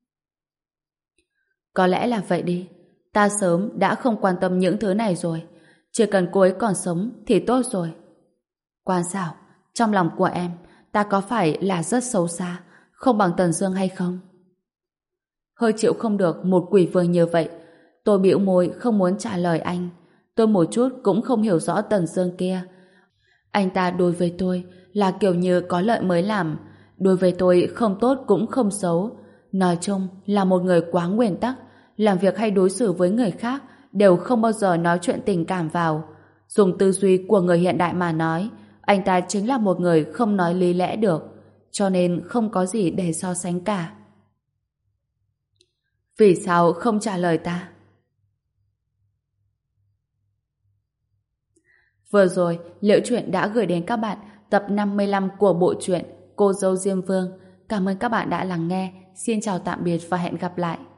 Có lẽ là vậy đi. Ta sớm đã không quan tâm những thứ này rồi. Chỉ cần cô ấy còn sống thì tốt rồi. Quan sao, trong lòng của em, ta có phải là rất xấu xa, không bằng Tần Dương hay không? Hơi chịu không được một Quỷ Vương như vậy. Tôi bĩu môi không muốn trả lời anh. Tôi một chút cũng không hiểu rõ Tần Dương kia. Anh ta đối với tôi là kiểu như có lợi mới làm. Đối với tôi không tốt cũng không xấu. Nói chung là một người quá nguyên tắc. Làm việc hay đối xử với người khác đều không bao giờ nói chuyện tình cảm vào. Dùng tư duy của người hiện đại mà nói, anh ta chính là một người không nói lý lẽ được. Cho nên không có gì để so sánh cả. Vì sao không trả lời ta? Vừa rồi, Liễu Chuyện đã gửi đến các bạn tập năm mươi lăm của bộ truyện Cô Dâu Diêm Vương. Cảm ơn các bạn đã lắng nghe. Xin chào tạm biệt và hẹn gặp lại.